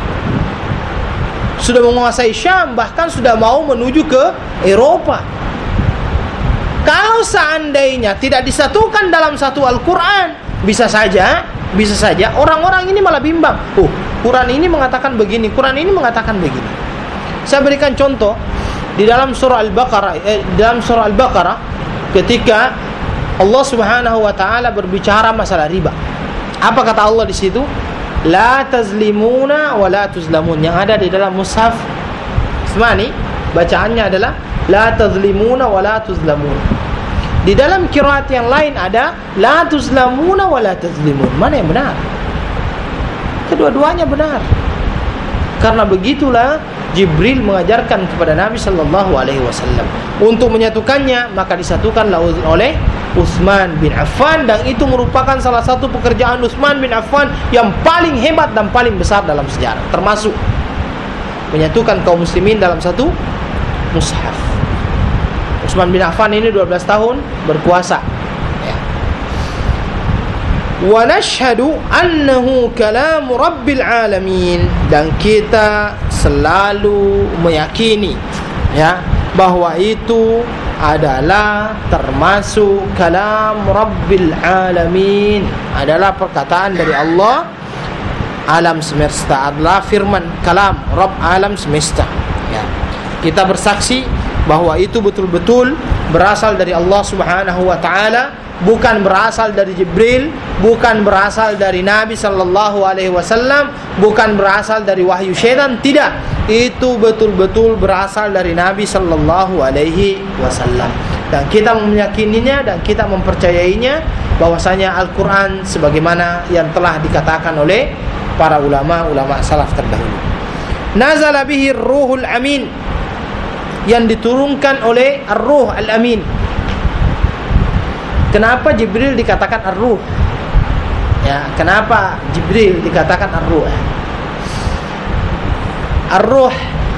Speaker 1: sudah menguasai Syam, bahkan sudah mau menuju ke Eropa. Kalau seandainya tidak disatukan dalam satu Al-Quran, bisa saja, bisa saja orang-orang ini malah bimbang. Oh, Quran ini mengatakan begini, Quran ini mengatakan begini. Saya berikan contoh di dalam surah Al-Baqarah, eh, dalam surah Al-Baqarah, ketika Allah Subhanahu Wa Taala berbicara masalah riba. Apa kata Allah di situ? La tazlimuna wa la tuzlamun. Yang ada di dalam mushaf Utsmani bacaannya adalah la tazlimuna wa la tuzlamun. Di dalam qiraat yang lain ada la tuzlamuna wa la tazlimun. Mana yang benar? Kedua-duanya benar. Karena begitulah Jibril mengajarkan kepada Nabi sallallahu alaihi wasallam untuk menyatukannya, maka disatukanlah oleh Utsman bin Affan, dan itu merupakan salah satu pekerjaan Utsman bin Affan yang paling hebat dan paling besar dalam sejarah, termasuk menyatukan kaum muslimin dalam satu mushaf. Utsman bin Affan ini dua belas tahun berkuasa. Ya. Wa nashhadu annahu kalamu rabbil alamin, dan kita selalu meyakini ya bahwa itu adalah termasuk kalam rabbil alamin, adalah perkataan dari Allah alam semesta, adalah firman kalam Rabb alam semesta. Ya. Kita bersaksi bahwa itu betul-betul berasal dari Allah Subhanahu wa taala, bukan berasal dari Jibril, bukan berasal dari Nabi sallallahu alaihi wasallam, bukan berasal dari wahyu syaitan, tidak. Itu betul-betul berasal dari Nabi sallallahu alaihi wasallam. Dan kita meyakininya dan kita mempercayainya bahwasanya Al-Qur'an sebagaimana yang telah dikatakan oleh para ulama-ulama salaf terdahulu. Nazala bihi Ruhul Amin, yang diturunkan oleh Ar-Ruh Al-Amin. Kenapa Jibril dikatakan Ar-Ruh? Ya, kenapa Jibril dikatakan Ar-Ruh? Ar-Ruh,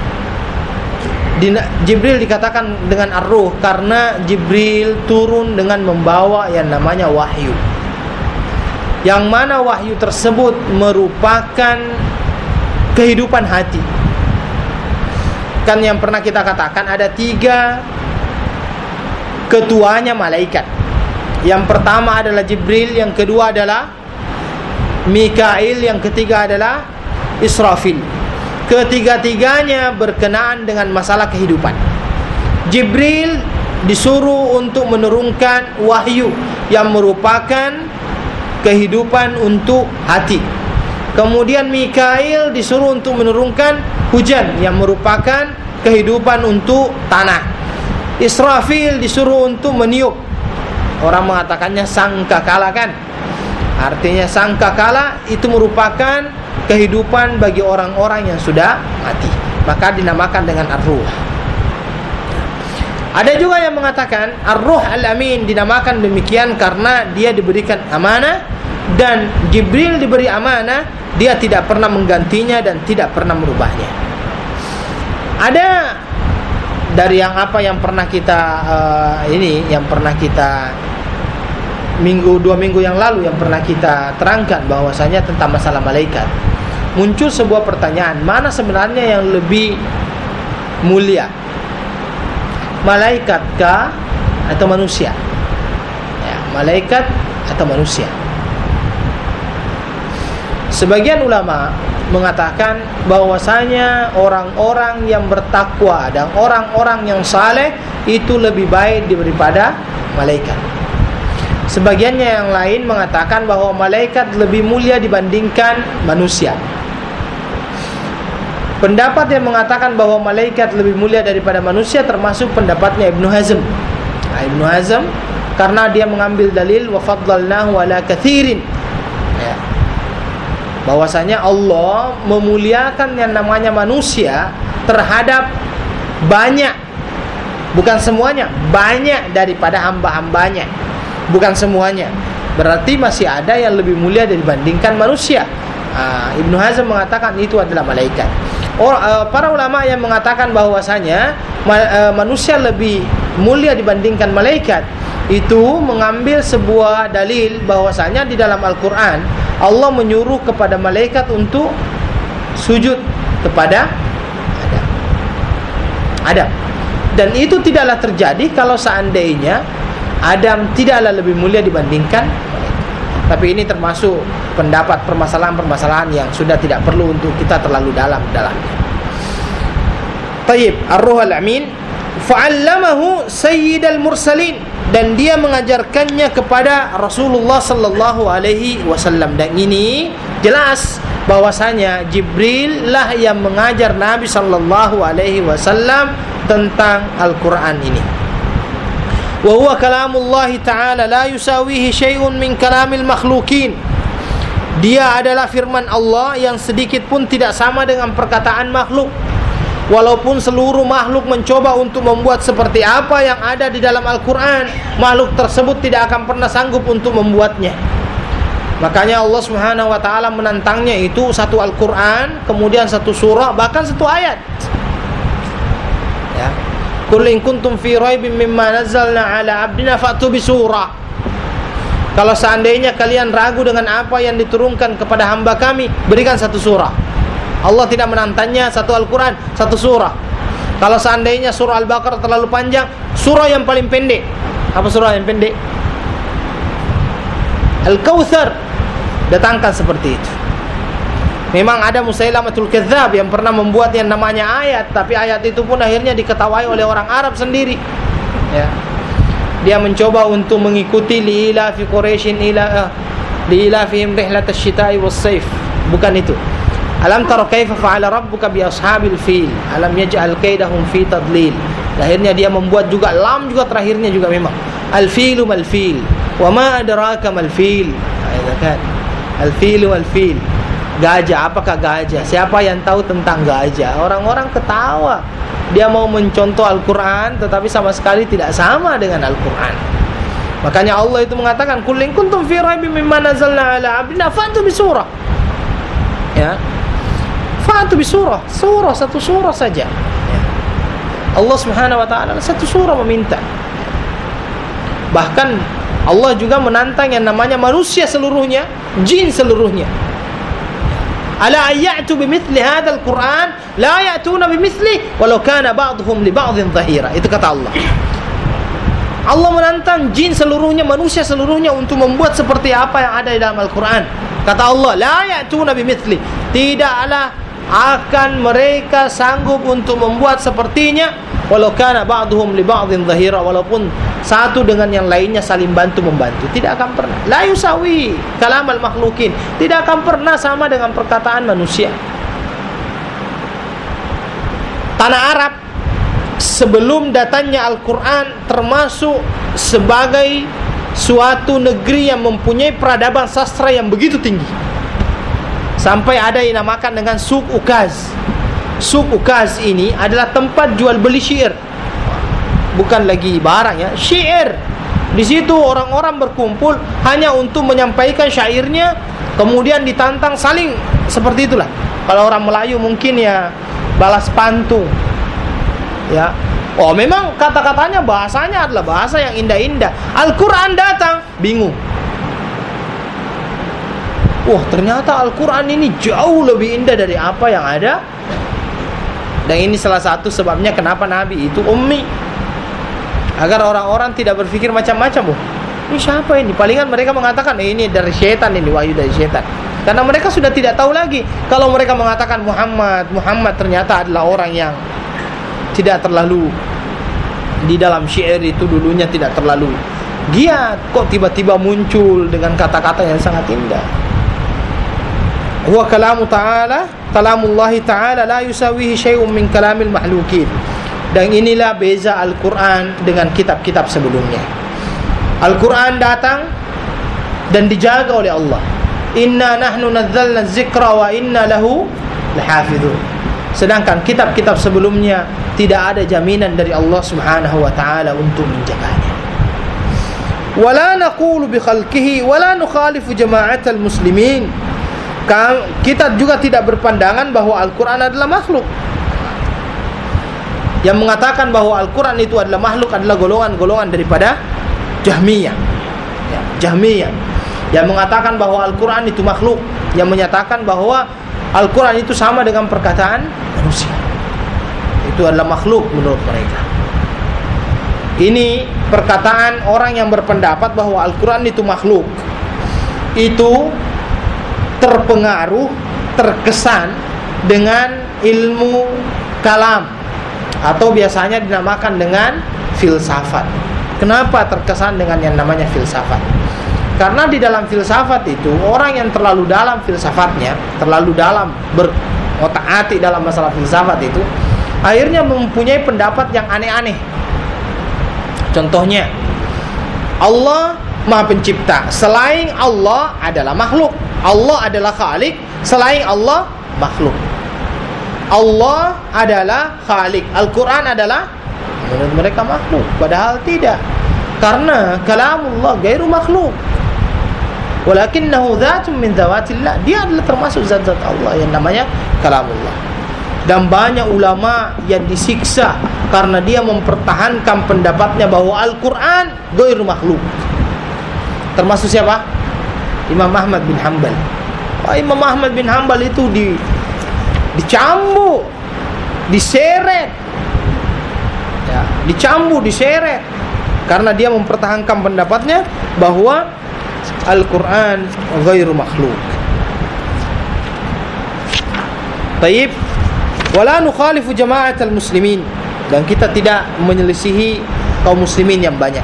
Speaker 1: Jibril dikatakan dengan Ar-Ruh karena Jibril turun dengan membawa yang namanya wahyu, yang mana wahyu tersebut merupakan kehidupan hati. Kan yang pernah kita katakan ada tiga ketuanya malaikat. Yang pertama adalah Jibril, yang kedua adalah Mikail, yang ketiga adalah Israfil. Ketiga-tiganya berkenaan dengan masalah kehidupan. Jibril disuruh untuk menurunkan wahyu yang merupakan kehidupan untuk hati. Kemudian Mikail disuruh untuk menurunkan hujan yang merupakan kehidupan untuk tanah. Israfil disuruh untuk meniup. Orang mengatakannya sangkakala kan? Artinya sangkakala itu merupakan kehidupan bagi orang-orang yang sudah mati, maka dinamakan dengan Ar-Ruh. Ada juga yang mengatakan Ar-Ruh Al-Amin dinamakan demikian karena dia diberikan amanah, dan Jibril diberi amanah, dia tidak pernah menggantinya dan tidak pernah merubahnya. Ada dari yang apa yang pernah kita uh, ini yang pernah kita minggu dua minggu yang lalu yang pernah kita terangkan bahwasanya tentang masalah malaikat. Muncul sebuah pertanyaan, mana sebenarnya yang lebih mulia, malaikat kah atau manusia? Ya, malaikat atau manusia? Sebagian ulama mengatakan bahwasanya orang-orang yang bertakwa dan orang-orang yang saleh itu lebih baik daripada malaikat. Sebagiannya yang lain mengatakan bahwa malaikat lebih mulia dibandingkan manusia. Pendapat yang mengatakan bahwa malaikat lebih mulia daripada manusia termasuk pendapatnya Ibnu Hazm. Nah, Ibnu Hazm karena dia mengambil dalil wa faddalnahu ala katsirin. Ya. Bahwasanya Allah memuliakan yang namanya manusia terhadap banyak, bukan semuanya, banyak daripada hamba-hambanya. Bukan semuanya. Berarti masih ada yang lebih mulia dibandingkan manusia. Nah, Ibnu Hazm mengatakan itu adalah malaikat. Or, uh, para ulama yang mengatakan bahwasanya ma- uh, manusia lebih mulia dibandingkan malaikat itu mengambil sebuah dalil bahwasanya di dalam Al-Quran Allah menyuruh kepada malaikat untuk sujud kepada Adam. Adam. Dan itu tidaklah terjadi kalau seandainya Adam tidaklah lebih mulia dibandingkan malaikat. Tapi ini termasuk pendapat permasalahan-permasalahan yang sudah tidak perlu untuk kita terlalu dalam dalamnya. Tayyib, Ar-Ruh Al-Amin fa'allamahu sayyidal mursalin, dan dia mengajarkannya kepada Rasulullah sallallahu alaihi wasallam. Dan ini jelas bahwasanya Jibril lah yang mengajar Nabi sallallahu alaihi wasallam tentang Al-Qur'an ini. Wa huwa kalamullah ta'ala la yusawihi syai'un min kalamil makhlukin. Dia adalah firman Allah yang sedikit pun tidak sama dengan perkataan makhluk. Walaupun seluruh makhluk mencoba untuk membuat seperti apa yang ada di dalam Al-Quran, makhluk tersebut tidak akan pernah sanggup untuk membuatnya. Makanya Allah Subhanahu wa ta'ala menantangnya itu satu Al-Quran, kemudian satu surah, bahkan satu ayat. Ya. Qul in kuntum fi raibin mimma nazzalna ala abdina fa'tu bi surah. Kalau seandainya kalian ragu dengan apa yang diturunkan kepada hamba kami, berikan satu surah. Allah tidak menantangnya satu Al-Quran, satu surah. Kalau seandainya surah Al-Baqarah terlalu panjang, surah yang paling pendek. Apa surah yang pendek? Al-Kautsar. Datangkan seperti itu. Memang ada Musailamatul Kadzdzab yang pernah membuat yang namanya ayat, tapi ayat itu pun akhirnya diketahui oleh orang Arab sendiri. Ya. Dia mencoba untuk mengikuti liila fi Quraisyin ila liila fihim rihlatash shita'i was-sayf. Bukan itu. Alam tara kaifa fa'ala rabbuka bi ashabil fil alam yaj'al kaidahum fi tadlil. Akhirnya dia membuat juga lam juga terakhirnya juga memang al-filu mal-fil wa ma adraka mal-fil. Kan al-filu mal-fil. Gajah, apakah gajah? Siapa yang tahu tentang gajah? Orang-orang ketawa. Dia mau mencontoh Al-Quran, tetapi sama sekali tidak sama dengan Al-Quran. Makanya Allah itu mengatakan, "Qul in kuntum fi raibin mimma nazzalna ala 'abdina fa'tu bi surah." Ya. Fa'tu bi surah, surah satu surah saja. Ya. Allah Subhanahu wa taala satu surah meminta. Bahkan Allah juga menantang yang namanya manusia seluruhnya, jin seluruhnya. Ala ayyatu bimithli hadzal Qur'an la ya'tuna bimithli walau kana ba'dhum li ba'dhin dhahira. Itu kata Allah. Allah menantang jin seluruhnya, manusia seluruhnya untuk membuat seperti apa yang ada di dalam Al-Qur'an. Kata Allah, la ya'tuna bimithli. Tidaklah akan mereka sanggup untuk membuat sepertinya walau kana ba'dhum li ba'dhin dhahira, walaupun satu dengan yang lainnya saling bantu membantu. Tidak akan pernah. La yusawi kalamal makhlukin. Tidak akan pernah sama dengan perkataan manusia. Tanah Arab sebelum datangnya Al-Quran termasuk sebagai suatu negeri yang mempunyai peradaban sastra yang begitu tinggi. Sampai ada yang dinamakan dengan Suq Ukaz. Suq Ukaz ini adalah tempat jual beli syair. Bukan lagi barang ya, syair. Di situ orang-orang berkumpul hanya untuk menyampaikan syairnya, kemudian ditantang saling seperti itulah. Kalau orang Melayu mungkin ya balas pantun. Ya. Oh, memang kata-katanya bahasanya adalah bahasa yang indah-indah. Al-Qur'an datang, bingung. Wah, ternyata Al-Qur'an ini jauh lebih indah dari apa yang ada. Dan ini salah satu sebabnya kenapa Nabi itu ummi. Agar orang-orang tidak berpikir macam-macam. Oh, ini siapa ini? Palingan mereka mengatakan, eh, ini dari syaitan, ini wahyu dari syaitan. Karena mereka sudah tidak tahu lagi. Kalau mereka mengatakan Muhammad, Muhammad ternyata adalah orang yang tidak terlalu di dalam syair itu dulunya tidak terlalu giat, kok tiba-tiba muncul dengan kata-kata yang sangat indah. Huwa kalamu ta'ala, kalamullahi ta'ala la yusawihi syai'un min kalamil mahlukin. Dan inilah beza Al-Quran dengan kitab-kitab sebelumnya. Al-Quran datang dan dijaga oleh Allah. Inna nahnu nazzalna dzikra wa inna lahu lahafidhun. Sedangkan kitab-kitab sebelumnya tidak ada jaminan dari Allah Subhanahu wa taala untuk menjaganya. Wala naqulu bi khalqihi wala nukhalifu jama'atal muslimin. Kita juga tidak berpandangan bahwa Al-Quran adalah makhluk. Yang mengatakan bahwa Al-Quran itu adalah makhluk adalah golongan-golongan daripada Jahmiyah. Ya, Jahmiyah yang mengatakan bahwa Al-Quran itu makhluk, yang menyatakan bahwa Al-Quran itu sama dengan perkataan manusia. Itu adalah makhluk menurut mereka. Ini perkataan orang yang berpendapat bahwa Al-Quran itu makhluk. Itu terpengaruh, terkesan dengan ilmu kalam, atau biasanya dinamakan dengan filsafat. Kenapa terkesan dengan yang namanya filsafat? Karena di dalam filsafat itu orang yang terlalu dalam filsafatnya, terlalu dalam berotak-atik dalam masalah filsafat itu, akhirnya mempunyai pendapat yang aneh-aneh. Contohnya, Allah Maha Pencipta, selain Allah adalah makhluk. Allah adalah Khalik, selain Allah makhluk. Allah adalah Khalik, Al-Quran adalah menurut mereka makhluk, padahal tidak. Karena kalamullah gairu makhluk, walakinnahu dzatun min dzawatillah. Dia adalah termasuk zat-zat Allah yang namanya kalamullah. Dan banyak ulama yang disiksa karena dia mempertahankan pendapatnya bahwa Al-Quran gairu makhluk. Termasuk siapa? Imam Ahmad bin Hanbal. Oh, Imam Ahmad bin Hanbal itu di dicambuk, diseret, ya, dicambuk, diseret karena dia mempertahankan pendapatnya bahwa Al-Quran ghairu makhluk. Taib, wala nukhalifu jama'atal muslimin, dan kita tidak menyelisihi kaum muslimin yang banyak.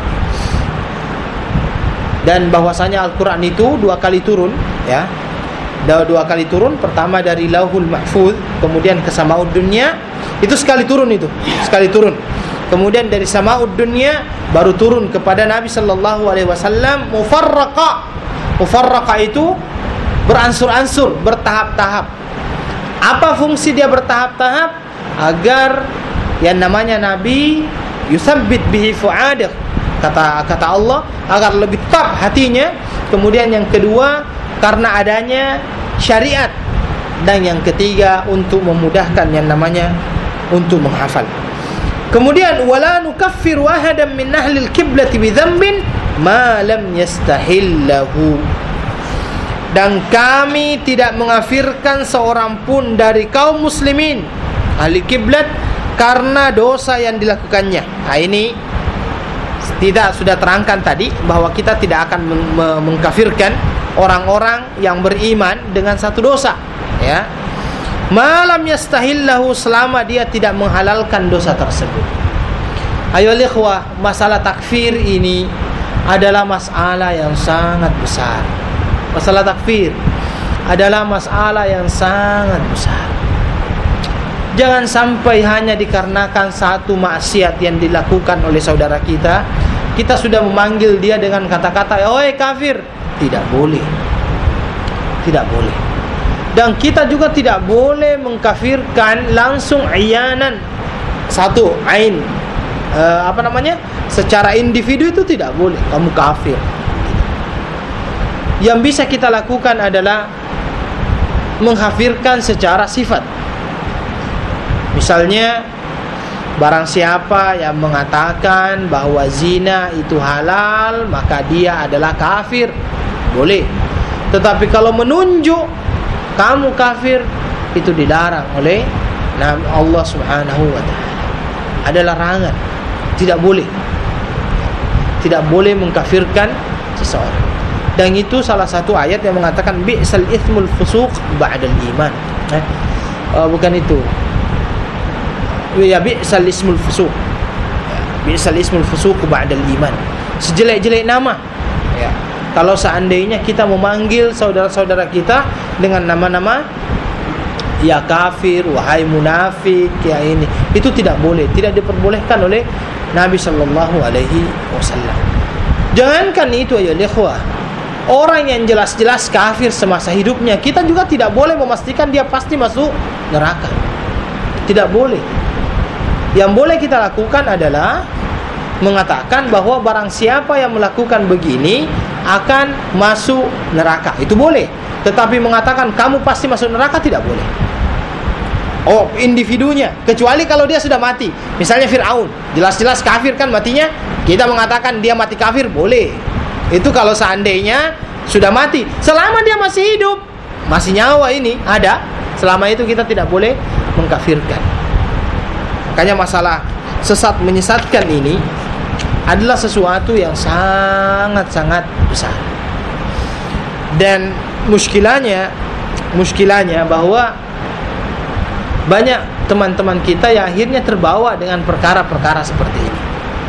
Speaker 1: Dan bahwasanya Al-Quran itu dua kali turun, ya, dua, dua kali turun. Pertama dari Lauhul Mahfuz, kemudian ke Samaud Dunya, itu sekali turun, itu sekali turun. Kemudian dari Samaud Dunya baru turun kepada Nabi sallallahu alaihi wasallam mufarraqa. Mufarraqa itu beransur-ansur, bertahap-tahap. Apa fungsi dia bertahap-tahap? Agar yang namanya Nabi yusabbit bihi fu'adah, kata kata Allah, agar lebih tetap hatinya. Kemudian yang kedua, karena adanya syariat. Dan yang ketiga, untuk memudahkan yang namanya untuk menghafal. Kemudian wala nukaffir wahadan min ahlil qiblati bi dhanbin ma lam yastahillahu. Dan kami tidak mengafirkan seorang pun dari kaum muslimin ahli kiblat karena dosa yang dilakukannya. Nah, ini tidak sudah terangkan tadi bahwa kita tidak akan mengkafirkan orang-orang yang beriman dengan satu dosa, ya. Malam yastahillahu, selama dia tidak menghalalkan dosa tersebut. Ayo ikhwah, masalah takfir ini adalah masalah yang sangat besar. Masalah takfir adalah masalah yang sangat besar. Jangan sampai hanya dikarenakan satu maksiat yang dilakukan oleh saudara kita, kita sudah memanggil dia dengan kata-kata "oi kafir". Tidak boleh. Tidak boleh. Dan kita juga tidak boleh mengkafirkan langsung ayanan, satu ain, e, apa namanya, secara individu itu tidak boleh. Kamu kafir. Yang bisa kita lakukan adalah mengkafirkan secara sifat. Misalnya, barang siapa yang mengatakan bahwa zina itu halal, maka dia adalah kafir. Boleh. Tetapi kalau menunjuk kamu kafir, itu dilarang oleh Allah Subhanahu wa ta'ala. Ada larangan. Tidak boleh. Tidak boleh mengkafirkan seseorang. Dan itu salah satu ayat yang mengatakan bi'sal itsmul fusuq ba'dal iman. Eh? Uh, bukan itu. Ya bi'sal ismul fusuq. Ya, bi'sal ismul fusuq ba'dal iman. Sejelek-jelek nama. Ya. Kalau seandainya kita memanggil saudara-saudara kita dengan nama-nama ya kafir, wahai munafik, ya ini, itu tidak boleh, tidak diperbolehkan oleh Nabi sallallahu alaihi wasallam. Jangankan itu ya ikhwah, orang yang jelas-jelas kafir semasa hidupnya, kita juga tidak boleh memastikan dia pasti masuk neraka. Tidak boleh. Yang boleh kita lakukan adalah mengatakan bahwa barang siapa yang melakukan begini akan masuk neraka, itu boleh. Tetapi mengatakan kamu pasti masuk neraka, tidak boleh. Oh, individunya, kecuali kalau dia sudah mati. Misalnya Fir'aun, jelas-jelas kafir kan matinya, kita mengatakan dia mati kafir, boleh. Itu kalau seandainya sudah mati. Selama dia masih hidup, masih nyawa ini ada, selama itu kita tidak boleh mengkafirkan. Makanya masalah sesat menyesatkan ini adalah sesuatu yang sangat-sangat besar. Dan muskilanya muskilanya bahwa banyak teman-teman kita yang akhirnya terbawa dengan perkara-perkara seperti ini.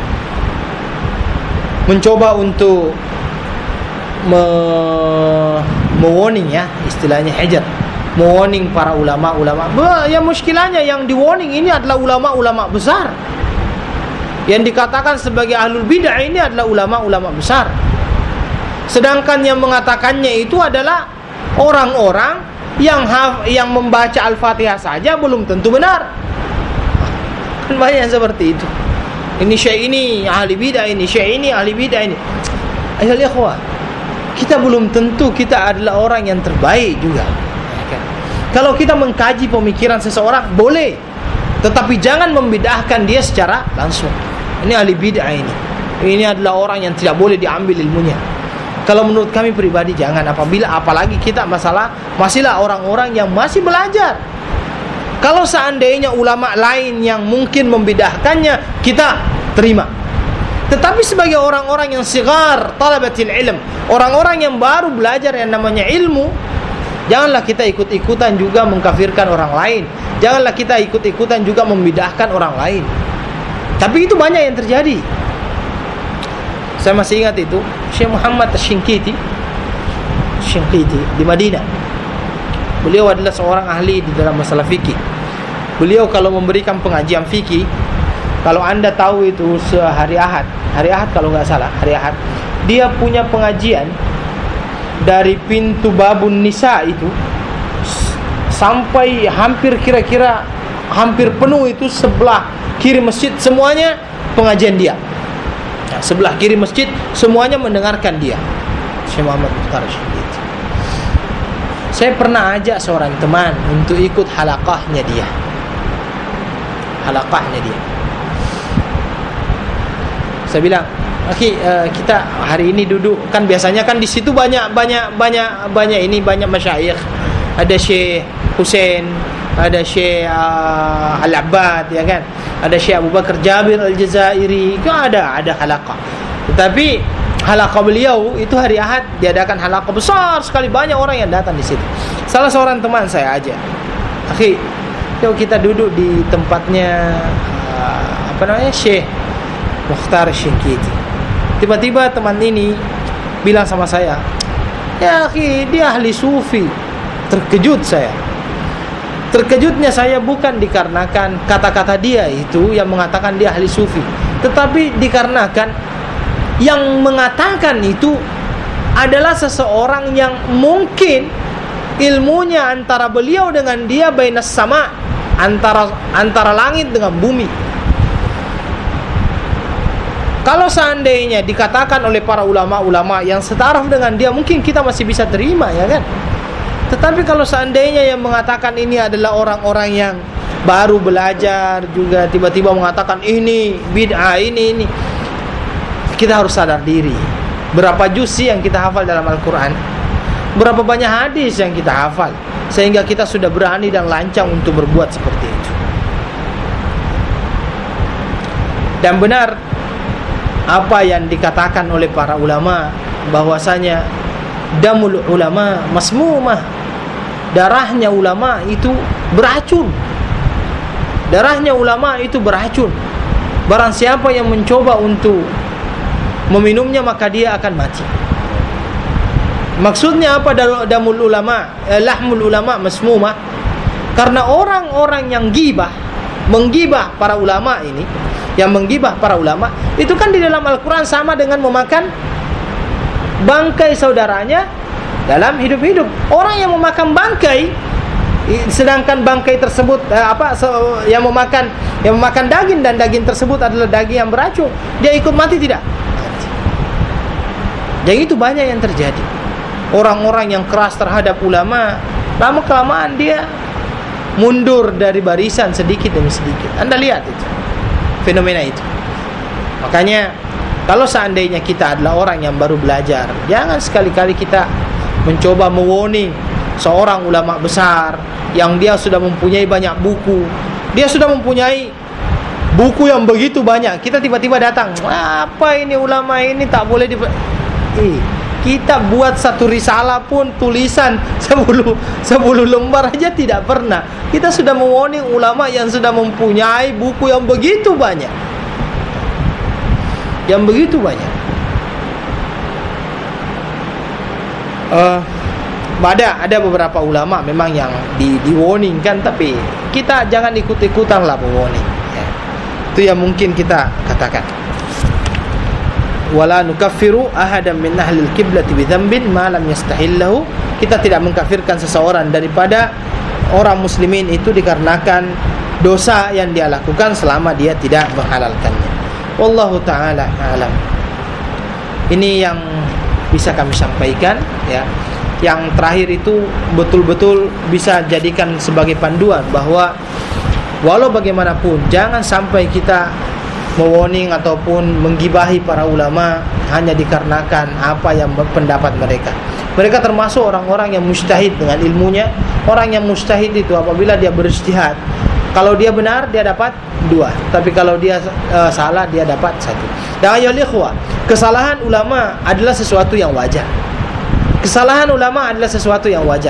Speaker 1: Mencoba untuk me, me-warning ya, istilahnya hajar, me-warning para ulama-ulama. Ya muskilanya yang di-warning ini adalah ulama-ulama besar. Yang dikatakan sebagai ahlul bid'ah ini adalah ulama-ulama besar. Sedangkan yang mengatakannya itu adalah orang-orang yang haf, yang membaca Al-Fatihah saja belum tentu benar. Kan banyak seperti itu. Ini syekh ini ahli bid'ah, ini syekh ini ahli bid'ah ini. Ayolah ikhwah, kita belum tentu kita adalah orang yang terbaik juga. Kalau kita mengkaji pemikiran seseorang boleh, tetapi jangan membid'ahkan dia secara langsung. Ini ahli bid'ah ini. Ini adalah orang yang tidak boleh diambil ilmunya. Kalau menurut kami pribadi jangan, apabila apalagi kita masalah masihlah orang-orang yang masih belajar. Kalau seandainya ulama lain yang mungkin membid'ahkannya, kita terima. Tetapi sebagai orang-orang yang sigar talabatil ilm, orang-orang yang baru belajar yang namanya ilmu, Janganlah kita ikut-ikutan juga mengkafirkan orang lain. Janganlah kita ikut-ikutan juga membidahkan orang lain. Tapi itu banyak yang terjadi. Saya masih ingat itu Syekh Muhammad Asy-Shinqiti Shinqiti di Madinah. Beliau adalah seorang ahli di dalam masalah fikih. Beliau kalau memberikan pengajian fikih, kalau anda tahu itu sehari Ahad, hari Ahad kalau nggak salah, hari Ahad, dia punya pengajian dari pintu babun nisa itu sampai hampir kira-kira hampir penuh itu sebelah kiri masjid semuanya pengajian dia. Nah, sebelah kiri masjid semuanya mendengarkan dia. Syekh Muhammad Mukhtar Asy-Shinqiti. Saya pernah ajak seorang teman untuk ikut halaqahnya dia. Halaqahnya dia. Saya bilang, "Akhi, uh, kita hari ini duduk kan biasanya kan di situ banyak banyak banyak banyak ini banyak masyayikh. Ada Syekh Husain, ada Syekh uh, Al-Abbad, ya kan? Ada Syekh Abu Bakar Jabir Al-Jazairi, itu ada ada halaqah. Tetapi halaqah beliau itu hari Ahad diadakan halaqah besar sekali, banyak orang yang datang di situ. Salah seorang teman saya aja, "Akhi, yuk kita duduk di tempatnya uh, apa namanya Syekh Mukhtar Asy-Shinqiti." Tiba-tiba teman ini bilang sama saya, "Ya akhi, dia ahli sufi." Terkejut saya. Terkejutnya saya bukan dikarenakan kata-kata dia itu yang mengatakan dia ahli sufi, tetapi dikarenakan yang mengatakan itu adalah seseorang yang mungkin ilmunya antara beliau dengan dia bainas sama, antara antara langit dengan bumi. Kalau seandainya dikatakan oleh para ulama-ulama yang setaraf dengan dia, mungkin kita masih bisa terima, ya kan? Tetapi kalau seandainya yang mengatakan ini adalah orang-orang yang baru belajar juga tiba-tiba mengatakan ini bid'ah, ini ini, kita harus sadar diri. Berapa juz sih yang kita hafal dalam Al-Quran? Berapa banyak hadis yang kita hafal sehingga kita sudah berani dan lancang untuk berbuat seperti itu? Dan benar apa yang dikatakan oleh para ulama bahwasanya damul ulama masmumah, darahnya ulama itu beracun. Darahnya ulama itu beracun. Barang siapa yang mencoba untuk meminumnya maka dia akan mati. Maksudnya apa damul ulama, eh, lahmul ulama masmumah? Karena orang-orang yang gibah, menggibah para ulama ini, yang menggibah para ulama itu kan di dalam Al-Quran sama dengan memakan bangkai saudaranya dalam hidup-hidup. Orang yang memakan bangkai, sedangkan bangkai tersebut eh, apa so, yang memakan yang memakan daging dan daging tersebut adalah daging yang beracun, dia ikut mati tidak? Mati. Jadi itu banyak yang terjadi. Orang-orang yang keras terhadap ulama, lama kelamaan dia mundur dari barisan sedikit demi sedikit. Anda lihat itu, fenomena itu. Makanya kalau seandainya kita adalah orang yang baru belajar, jangan sekali-kali kita mencoba mewarning seorang ulama besar yang dia sudah mempunyai banyak buku. Dia sudah mempunyai buku yang begitu banyak. Kita tiba-tiba datang, apa ini ulama ini tak boleh di... Eh, kita buat satu risalah pun tulisan sepuluh, sepuluh lembar aja tidak pernah. Kita sudah mewarning ulama yang sudah mempunyai buku yang begitu banyak. Yang begitu banyak. Uh, ada ada beberapa ulama memang yang di di warning kan, tapi kita jangan ikut-ikutan lah warning. Ya. Itu yang mungkin kita katakan. Wala nukaffiru ahadan min ahlil qiblati bi dzambin ma lam yastahillahu. Kita tidak mengkafirkan seseorang daripada orang muslimin itu dikarenakan dosa yang dia lakukan selama dia tidak menghalalkannya. Wallahu ta'ala a'lam. Ini yang bisa kami sampaikan, ya. Yang terakhir itu betul-betul bisa jadikan sebagai panduan bahwa walau bagaimanapun jangan sampai kita mewarning ataupun menggibahi para ulama hanya dikarenakan apa yang pendapat mereka. Mereka termasuk orang-orang yang mujtahid dengan ilmunya. Orang yang mujtahid itu apabila dia berijtihad, kalau dia benar dia dapat dua, tapi kalau dia uh, salah dia dapat satu. Dan ayolah ikhwah, kesalahan ulama adalah sesuatu yang wajar. Kesalahan ulama adalah sesuatu yang wajar.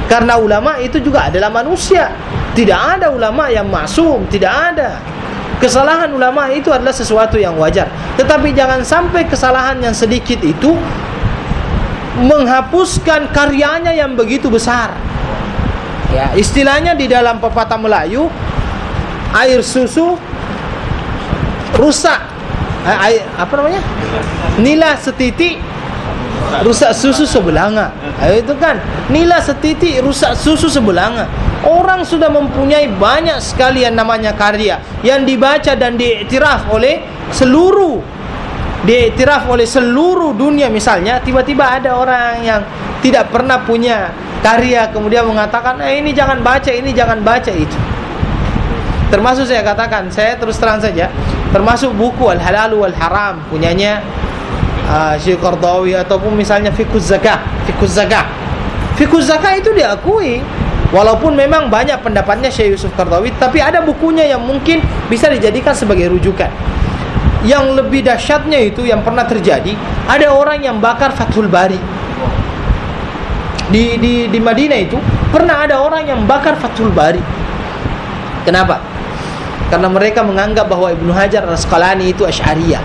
Speaker 1: Karena ulama itu juga adalah manusia. Tidak ada ulama yang maksum, tidak ada. Kesalahan ulama itu adalah sesuatu yang wajar. Tetapi jangan sampai kesalahan yang sedikit itu menghapuskan karyanya yang begitu besar. Ya, istilahnya di dalam pepatah Melayu, air susu rusak, air, apa namanya? Nila setitik rusak susu sebelanga. Itu kan nila setitik rusak susu sebelanga. Orang sudah mempunyai banyak sekali yang namanya karya yang dibaca dan diiktiraf oleh seluruh diiktiraf oleh seluruh dunia. Misalnya tiba-tiba ada orang yang tidak pernah punya karya kemudian mengatakan, eh, ini jangan baca, ini jangan baca itu. Termasuk saya katakan, saya terus terang saja, termasuk buku Al-Halal Wal-Haram punyanya uh, Syekh Qardawi, ataupun misalnya Fiqhuz Zakah. Fiqhuz Zakah. Fiqhuz Zakah itu diakui, walaupun memang banyak pendapatnya Syekh Yusuf Qardawi, tapi ada bukunya yang mungkin bisa dijadikan sebagai rujukan. Yang lebih dahsyatnya itu yang pernah terjadi, ada orang yang bakar Fathul Bari. Di di di Madinah itu pernah ada orang yang bakar Fathul Bari. Kenapa? Karena mereka menganggap bahwa Ibnu Hajar Al-Asqalani itu Asy'ariyah.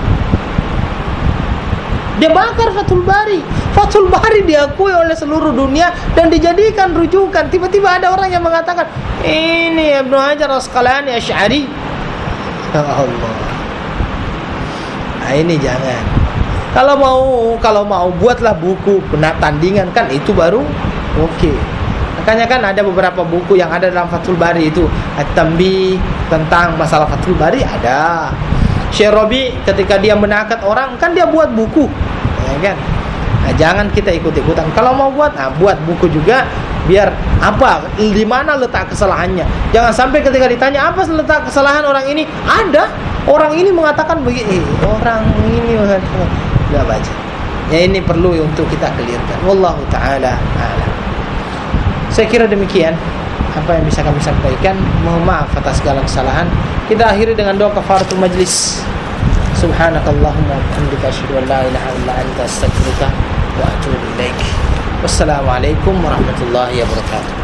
Speaker 1: Dia bakar Fathul Bari. Fathul Bari diakui oleh seluruh dunia dan dijadikan rujukan. Tiba-tiba ada orang yang mengatakan, ini Ibnu Hajar Al-Asqalani Asy'ari. Ya Allah. Nah, ini jangan. Kalau mau kalau mau buatlah buku tandingan, kan itu baru oke. Okay. Makanya kan ada beberapa buku yang ada dalam Fathul Bari itu, At-Tanbih tentang masalah Fathul Bari ada. Syekh Rabi ketika dia menakat orang kan dia buat buku, ya kan? Nah, jangan kita ikut-ikutan. Kalau mau buat, nah buat buku juga, biar apa? Di mana letak kesalahannya? Jangan sampai ketika ditanya apa letak kesalahan orang ini, ada orang ini mengatakan begini, orang ini mengatakan enggak baca. Ya ini perlu untuk kita clearkan. Wallahu taala a'lam. Saya kira demikian apa yang bisa kami sampaikan. Mohon maaf atas segala kesalahan. Kita akhiri dengan doa kafaratul majlis. Subhanakallahumma wa bihamdika asyhadu an la ilaha illa anta astaghfiruka wa atubu ilaik. Wassalamualaikum warahmatullahi wabarakatuh.